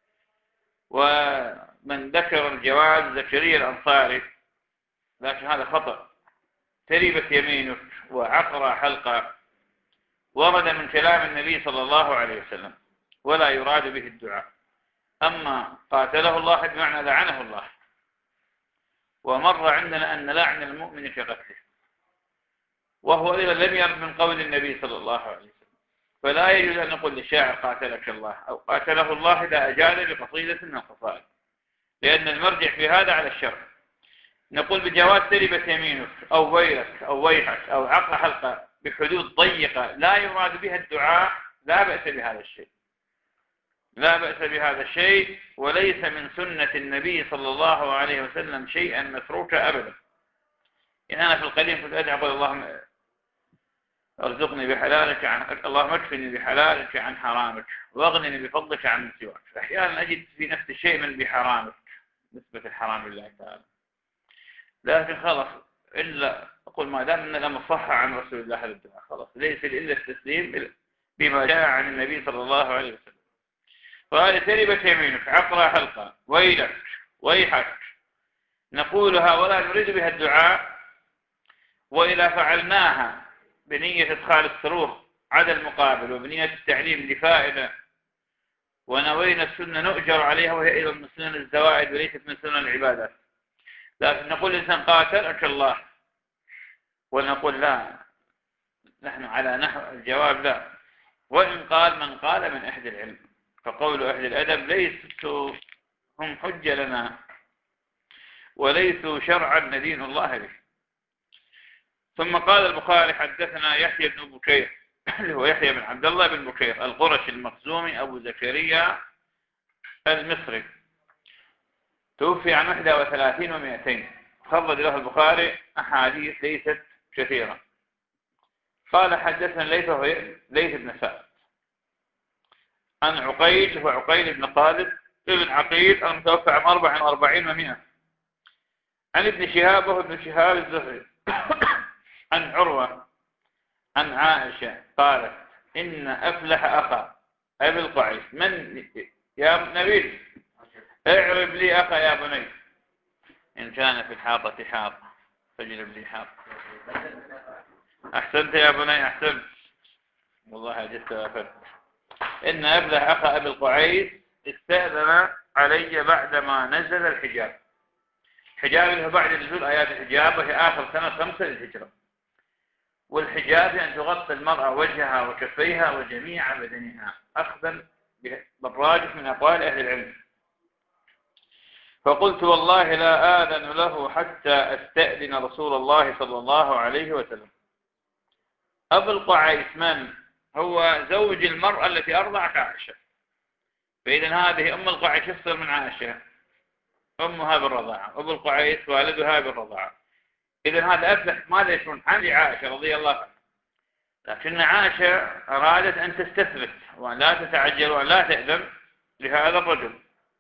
ومن ذكر الجواز زكريا الأنصاري، لكن هذا خطأ. تربت يمينك وعقر حلقة ورد من كلام النبي صلى الله عليه وسلم، ولا يراد به الدعاء. أما قاتله الله بمعنى لعنه الله، ومر عندنا أن لعن المؤمن في قتله، وهو إذا لم يرد من قول النبي صلى الله عليه وسلم. فلا يجوز أن نقول للشاعر قاتلك الله أو قاتله الله إذا أجاد بقصيدة من القصائد، لأن المرجع في هذا على الشرع. نقول بجواز تربت يمينك أو ويلك أو ويحك أو عقر حلقة بحدود ضيقة لا يراد بها الدعاء، لا بأس بهذا الشيء، لا بأس بهذا الشيء. وليس من سنة النبي صلى الله عليه وسلم شيئا متروكا أبدا. إن أنا في القديم كنت أدعو: أقول اللهم ارزقني بحلالك عن اللهم اكفني بحلالك عن حرامك واغنني بفضلك عن سواك. أحيانا أجد في نفس الشيء من بحرامك نسبة الحرام لله تعالى، لكن خلاص إلا أقول ما دام أن الأمر صح عن رسول الله هذا الدعاء، خلاص ليس إلا التسليم بما جاء عن النبي صلى الله عليه وسلم. فهذه تربت يمينك، عقر حلقة، ويلك، ويحك، نقولها ولا نريد بها الدعاء. وإذا فعلناها بنية إدخال السرور على المقابل وبنية التعليم لفائدة ونوينا السنة نؤجر عليها، وهي أيضا من سنن الزوائد وليست من سنن العبادات. لكن نقول الإنسان قاتلك الله ونقول لا، نحن على نحو الجواب لا. وإن قال من قال من أهل العلم، فقول أهل الأدب ليسوا هم حجة لنا وليسوا شرعا ندين الله به. ثم قال البخاري: حدثنا يحيى بن بكير، اللي هو يحيى بن عبد الله بن بكير القرشي المخزومي أبو زكريا المصري، توفي عن واحد وثلاثين ومئتين، خرج له البخاري أحاديث ليست كثيرة. قال: حدثنا ليث ليث بن سعد عن عقيل، هو عقيل بن خالد ابن عقيل المتوفى عام أربع وأربعين ومئة، عن ابن شهاب وهو ابن شهاب الزهري عن عروة عن عائشة قالت: إن أفلح أخا أبي القعيس. من يا نبيل اعرب لي أخا يا بني، إن كان في الحاطة حاط فاجلب لي حاط. أحسنت يا بني، أحسنت والله جدت وأفدت. إن أفلح أخا أبي القعيس استأذن علي بعدما نزل الحجاب. حجاب اللي هو بعد نزول آيات الحجاب، وهي آخر سنة خمسة للهجرة. والحجاب أن تغطي المرأة وجهها وكفيها وجميع بدنها، أخذا بالراجح من أقوال أهل العلم. فقلت: والله لا آذن له حتى أستأذن رسول الله صلى الله عليه وسلم. أبو القعيس من هو؟ زوج المرأة التي أرضعت عائشة، فإذا هذه أم القعيس يصير من عائشة أمها بالرضاعة، أبو القعيس والدها بالرضاعة. إذا هذا أفلح ماذا يكون؟ عن عائشة رضي الله عنها. لكن عائشة أرادت أن تستثبت وأن لا تتعجل وأن لا تأذن لهذا الرجل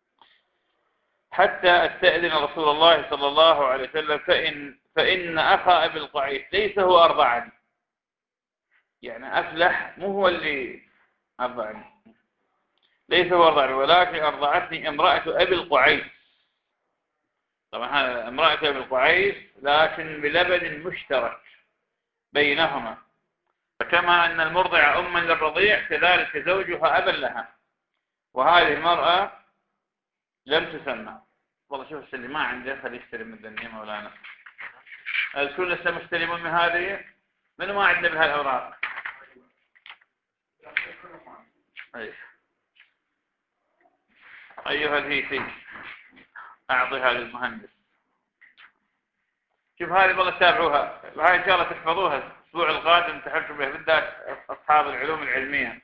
حتى أستأذن رسول الله صلى الله عليه وسلم، فإن, فإن أخا أبي القعيس ليس هو أرضعني. يعني أفلح مو هو اللي أرضعني، ليس هو أرضعني، ولكن أرضعتني امرأة أبي القعيس. طبعا هذا امرأة أبي القعيس لكن بلبن مشترك بينهما، فكما أن المرضع أما للرضيع كذلك زوجها أبا لها، وهذه المرأة لم تسمى. والله شوف اللي ما عنده خليه يشتري من الدنيا مولانا. الكل لسه مستلمون من هذه، من ما عندنا بهالأوراق. أيها الهيثي أعطيها للمهندس. شوف هذه والله تتابعوها، وهاي إن شاء الله تحفظوها الأسبوع القادم تحرشوا بها، بالذات أصحاب العلوم العلمية.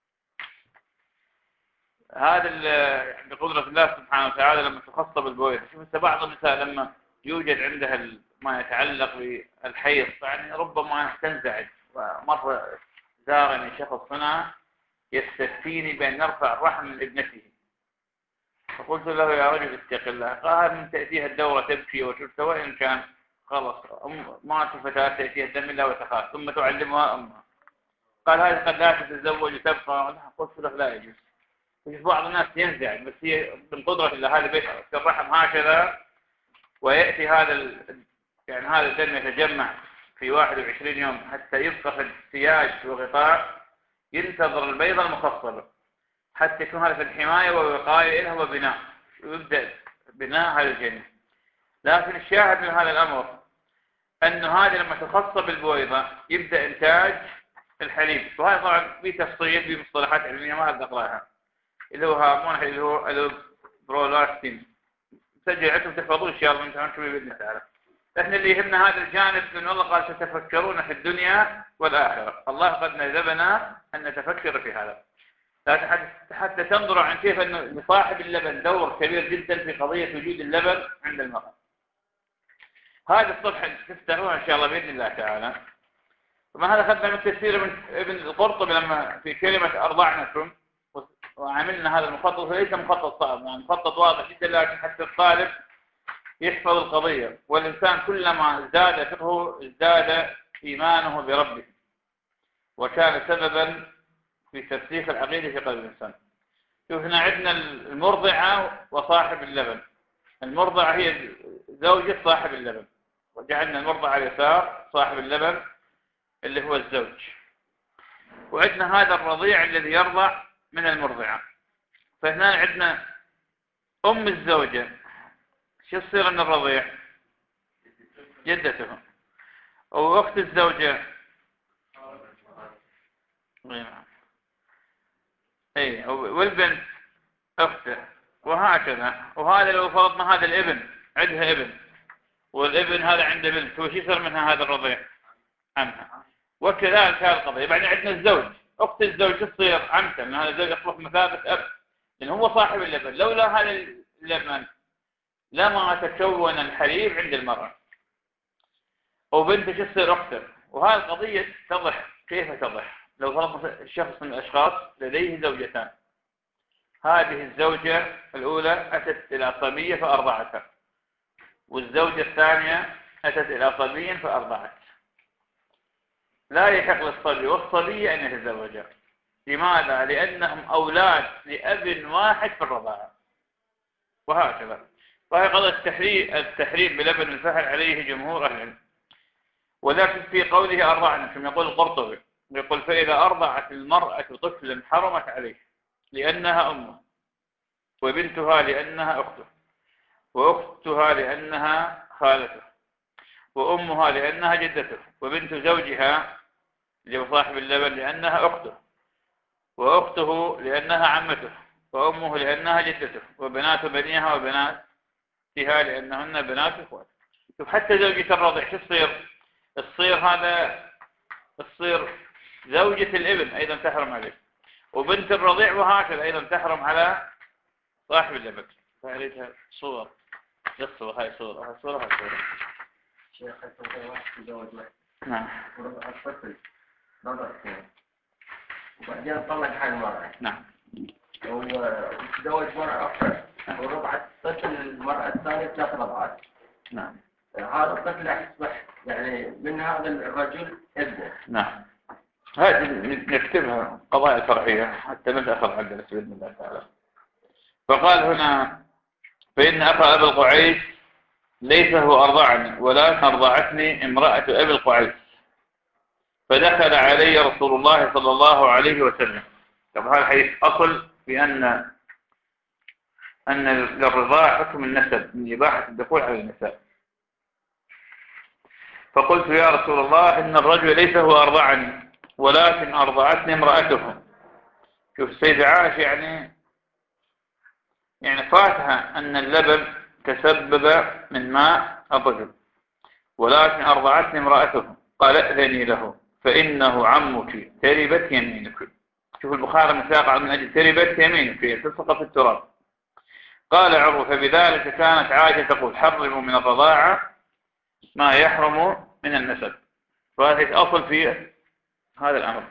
هذا بقدرة الله سبحانه وتعالى لما تخصب البويضة. شوف أنت بعض النساء لما يوجد عندها ما يتعلق بالحيض يعني ربما تنزعج. ومرة زارني شخص هنا يستفتيني بأن نرفع الرحم من ابنته، فقلت له يا رجل اتق الله. قال من تأتيها الدورة تبكي وتبكي وإن كان خلص ما فتاة تأتيها الدم إلا وتخاف ثم تعلمها أمها. قال هذه قد لا تتزوج وتبقى. قلت له لا يجوز. بعض الناس ينزعج بس هي من قدرة الله. هذا بيت الرحم هكذا، ويأتي هذا ال... يعني هذا الدم يتجمع في واحد وعشرين يوم حتى يبقى السياج وغطاء ينتظر البيضة المخصبة حتى يكون هذا في الحماية والوقاية إلها وبناء، ويبدأ بناء هذا الجنين. لكن الشاهد من هذا الأمر أنه هذه لما تخصب البويضة يبدأ إنتاج الحليب. وهذا طبعا في تفصيل بمصطلحات علمية ما أقدر أقراها، اللي هو هرمون اللي هو البرولاكتين. سجل عندكم تحفظوه إن شاء الله من تعالوا بإذن الله تعالى. لكن اللي يهمنا هذا الجانب من الله قال ستفكرون في الدنيا والآخرة. الله قد ندبنا أن نتفكر في هذا، لكن حتى تنظروا عن كيف أن لصاحب اللبن دور كبير جدا في قضية وجود اللبن عند المرأة. هذا الصفحة تفتحوها إن شاء الله بإذن الله تعالى. وما هذا أخذنا من تفسير من ابن القرطبي لما في كلمة أرضعنكم وعملنا هذا المخطط، وليس مخطط صعب يعني مخطط واضح جدا، لكن حتى الطالب يحفظ القضية. والإنسان كلما زاد فقهه ازداد إيمانه بربه، وكان سببا في ترسيخ العقيدة في قلب الإنسان. شوف هنا عندنا المرضعة وصاحب اللبن. المرضعة هي زوجة صاحب اللبن، وجعلنا المرضعة على اليسار، صاحب اللبن اللي هو الزوج. وعندنا هذا الرضيع الذي يرضع من المرضعة. فهنا عندنا أم الزوجة شو تصير من الرضيع؟ جدته. وأخت الزوجة اي والبنت أخته، وهكذا. وهذا لو فرضنا هذا الابن عندها ابن، والابن هذا عنده بنت، وش يصير منها هذا الرضيع؟ عمها. وكذلك هذه القضية. بعدين عندنا الزوج، أخت الزوج تصير عمته، لأن هذا الزوج يصبح مثابة أب، لأن هو صاحب اللبن. لولا هذا اللبن لما تكون الحليب عند المرأة. وبنته شو تصير أخته. وهذه القضية تضح. كيف تضح؟ لو فرضنا الشخص من الأشخاص لديه زوجتان، هذه الزوجة الأولى أتت إلى صبية فأرضعتها، والزوجة الثانية أتت إلى صبي فأرضعت. لا يحق للصبي والصبية أن يتزوجا. لماذا؟ لأنهم أولاد لأب واحد في الرضاعة. وهكذا. وهي قضية التحريم التحريم بلبن الفحل عليه جمهور أهل العلم. ولكن في قوله أرضعنا كما يقول القرطبي، يقول فإذا أرضعت المرأة طفلا حرمت عليه لأنها أمه، وبنتها لأنها أخته، وأختها لأنها خالته، وأمها لأنها جدته، وبنت زوجها اللي هو صاحب اللبن لأنها أخته، وأخته لأنها عمته، وأمه لأنها جدته، وبنات بنيها وبناتها لأنهن بنات إخوته. حتى زوجة الرضيع شو تصير؟ تصير هذا تصير زوجة الابن أيضا تحرم عليه، وبنت الرضيع وهكذا أيضا تحرم على صاحب اللبن. فعليتها صور الصور، هاي صورة، هاي صورة، هاي صورة. شيخ الصورة واحد تزوج واحد. نعم. وربع الطفل ربع سنين. وبعدين طلق هاي المرأة. نعم. وتزوج مرأة أخرى. وربع الطفل المرأة الثانية ثلاث ربعات. نعم. هذا الطفل يصبح يعني من هذا الرجل ابنه. نعم. هذه نكتبها قضايا فرعية حتى ندخل على الدرس بإذن الله تعالى. فقال هنا فإن أخا أبي القعيس ليس هو أرضعني ولكن أرضعتني امرأة أبي القعيس، فدخل علي رسول الله صلى الله عليه وسلم. طبعا هذا الحديث أصل بأن أن للرضاع حكم النسب من إباحة الدخول على النساء. فقلت يا رسول الله إن الرجل ليس هو أرضعني ولكن أرضعتني امرأته. شوف السيدة عائشة يعني يعني فاتها أن اللبن تسبب من ماء الرجل، ولكن أرضعتني امرأته قال ائذني له فإنه عمك تربت يمينك. شوف البخاري مساق من أجل تربت يمينك تلصق في التراب. قال عروة فبذلك كانت عائشة تقول حرموا من الرضاعة ما يحرم من النسب. فهذا أصل في هذا الأمر،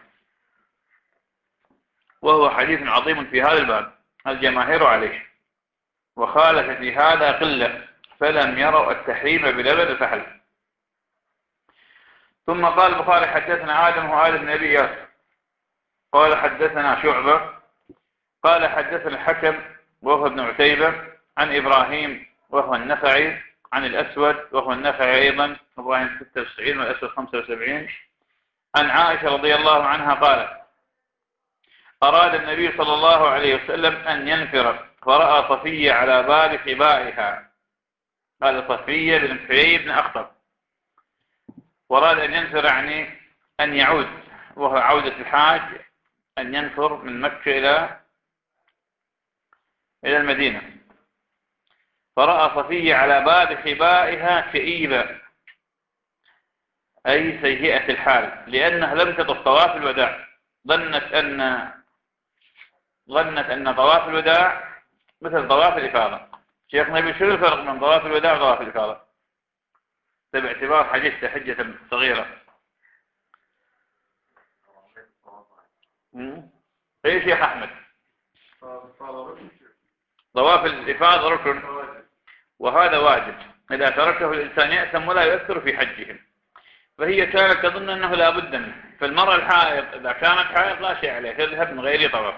وهو حديث عظيم في هذا الباب الجماهير عليه، وخالف في هذا قلة فلم يروا التحريم بلبن الفحل. ثم قال البخاري حدثنا آدم وآل بن أبي ياسر قال حدثنا شعبة قال حدثنا الحكم وهو ابن عتيبة عن إبراهيم وهو النخعي عن الأسود وهو النخعي أيضا إبراهيم ستة وتسعين والأسود خمسة وسبعين عن عائشة رضي الله عنها قالت أراد النبي صلى الله عليه وسلم أن ينفر فرأى صفية على باب خبائها. قال صفية بن حيي بن أخطب، وراد أن ينفر يعني أن يعود، وهو عودة الحاج أن ينفر من مكة إلى إلى المدينة. فرأى صفية على باب خبائها كئيبة أي سيئة الحال، لأنها لم تطف طواف الوداع. ظنت أن ظنت أن طواف الوداع مثل طواف الإفاضة. شيخ نبي شو الفرق من طواف الوداع وطواف الإفاضة؟ باعتبار حجته حجة صغيرة. ايش يا أحمد؟ طواف الإفاضة ركن وهذا واجب، إذا تركه الإنسان يأثم ولا يؤثر في حجه. فهي كانت تظن أنه لا بد منه. فالمرأة الحائض إذا كانت حائض لا شيء عليه، تذهب من غير طواف.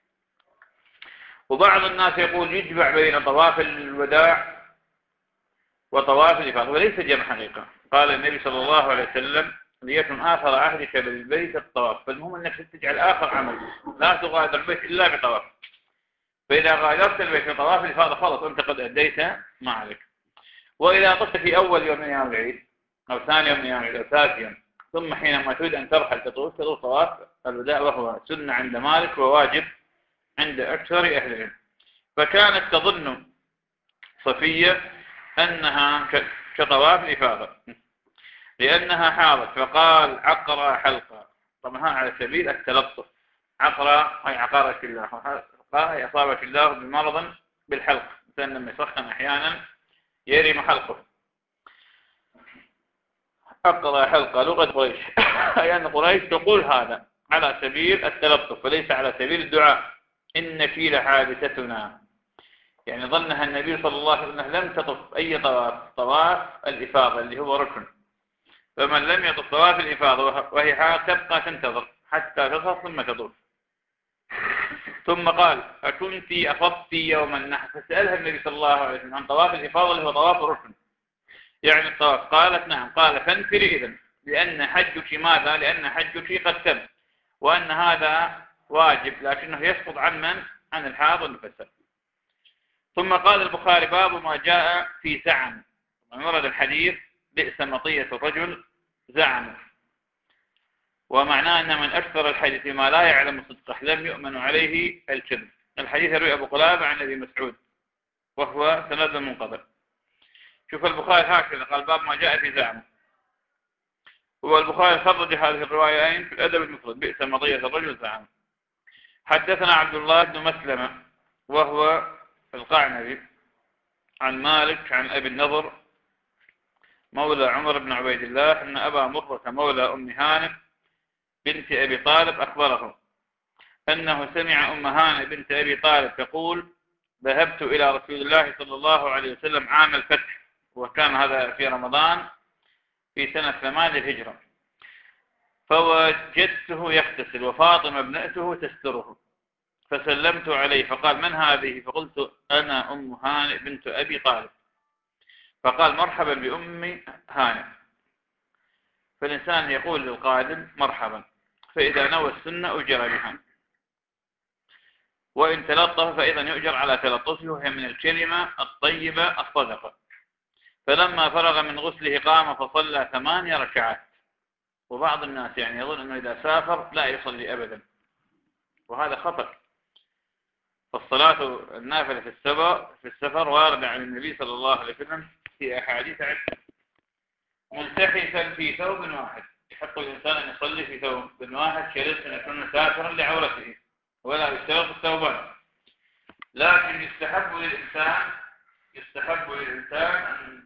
وبعض الناس يقول يجمع بين طواف الوداع وطواف الإفاضة، وليس جمع حقيقة. قال النبي صلى الله عليه وسلم ليكن آخر عهدك بالبيت الطواف. فالمهم أنك تجعل آخر عمل، لا تغادر البيت إلا بطواف. فإذا غادرت البيت بطواف الإفاضة خلص أنت قد أديت ما عليك. وإذا طفت في أول يوم من أيام العيد أو ثاني يوم من أيام العيد أو ثالث يوم، ثم حينما تريد أن ترحل تطوف تطوف طواف الوداع، وهو سنة عند مالك وواجب عند أكثر أهل العلم. فكانت تظن صفية أنها كطواف الإفاضة لأنها حاضت، فقال عقرى حلقة. طبعا على سبيل التلطف، عقرى أي عقارك الله، حلقة أي أصابك الله بمرض بالحلق، مثلا لما يسخن أحيانا يرم حلقه. عقرى حلقة لغة قريش أي أن قريش تقول هذا على سبيل التلطف وليس على سبيل الدعاء. إنك لحادثتنا، يعني ظنها النبي صلى الله عليه وسلم لم تطف أي طواف، طواف الإفاضة اللي هو ركن. فمن لم يطف طواف الإفاضة وهي حال تبقى تنتظر حتى تصف ثم تطوف. ثم قال أكنت أفضت يوم النحر؟ فسألها النبي صلى الله عليه وسلم عن طواف الإفاضة اللي هو طواف ركن يعني الطواف. قالت نعم. قال فانفري إذن، لأن حجك ماذا؟ لأن حجك قد تم، وأن هذا واجب لكنه يسقط عن من؟ عن الحاض والمفسر. ثم قال البخاري باب ما جاء في زعم. ورد الحديث بئس مطية الرجل زعم، ومعناه أن من أكثر الحديث ما لا يعلم صدقه لم يؤمن عليه الكذب. الحديث يروي أبو قلابة عن أبي مسعود وهو سند منقطع. شوف البخاري هكذا قال باب ما جاء في زعم. هو البخاري خرج هذه الروايتين في الأدب المفرد بئس مطية الرجل زعم. حدثنا عبد الله بن مسلمة وهو القعنبي عن مالك عن أبي النضر مولى عمر بن عبيد الله أن أبا مرة مولى أم هانئ بنت أبي طالب أخبره أنه سمع أم هانئ بنت أبي طالب تقول ذهبت إلى رسول الله صلى الله عليه وسلم عام الفتح، وكان هذا في رمضان في سنة ثمان الهجرة، فوجدته يغتسل وفاطمة ابنته تستره، فسلمت عليه فقال من هذه؟ فقلت أنا أم هانئ بنت أبي طالب. فقال مرحبا بأم هانئ. فالإنسان يقول للقادم مرحبا، فإذا نوى السنة أجر بها، وإن تلطف فأيضا يؤجر على تلطفه، وهي من الكلمة الطيبة الصدقة. فلما فرغ من غسله قام فصلى ثمانية ركعات. وبعض الناس يعني يظن أنه إذا سافر لا يصلي أبدا، وهذا خطأ. فالصلاة النافلة في السفر في السفر واردة عن النبي صلى الله عليه وسلم في أحاديث عدة. ملتحفا في ثوب واحد. يحق الإنسان أن يصلي في ثوب واحد شرط أن يكون ساترا لعورته ولا يشترط الثوبان. لكن يستحب للإنسان يستحب للإنسان أن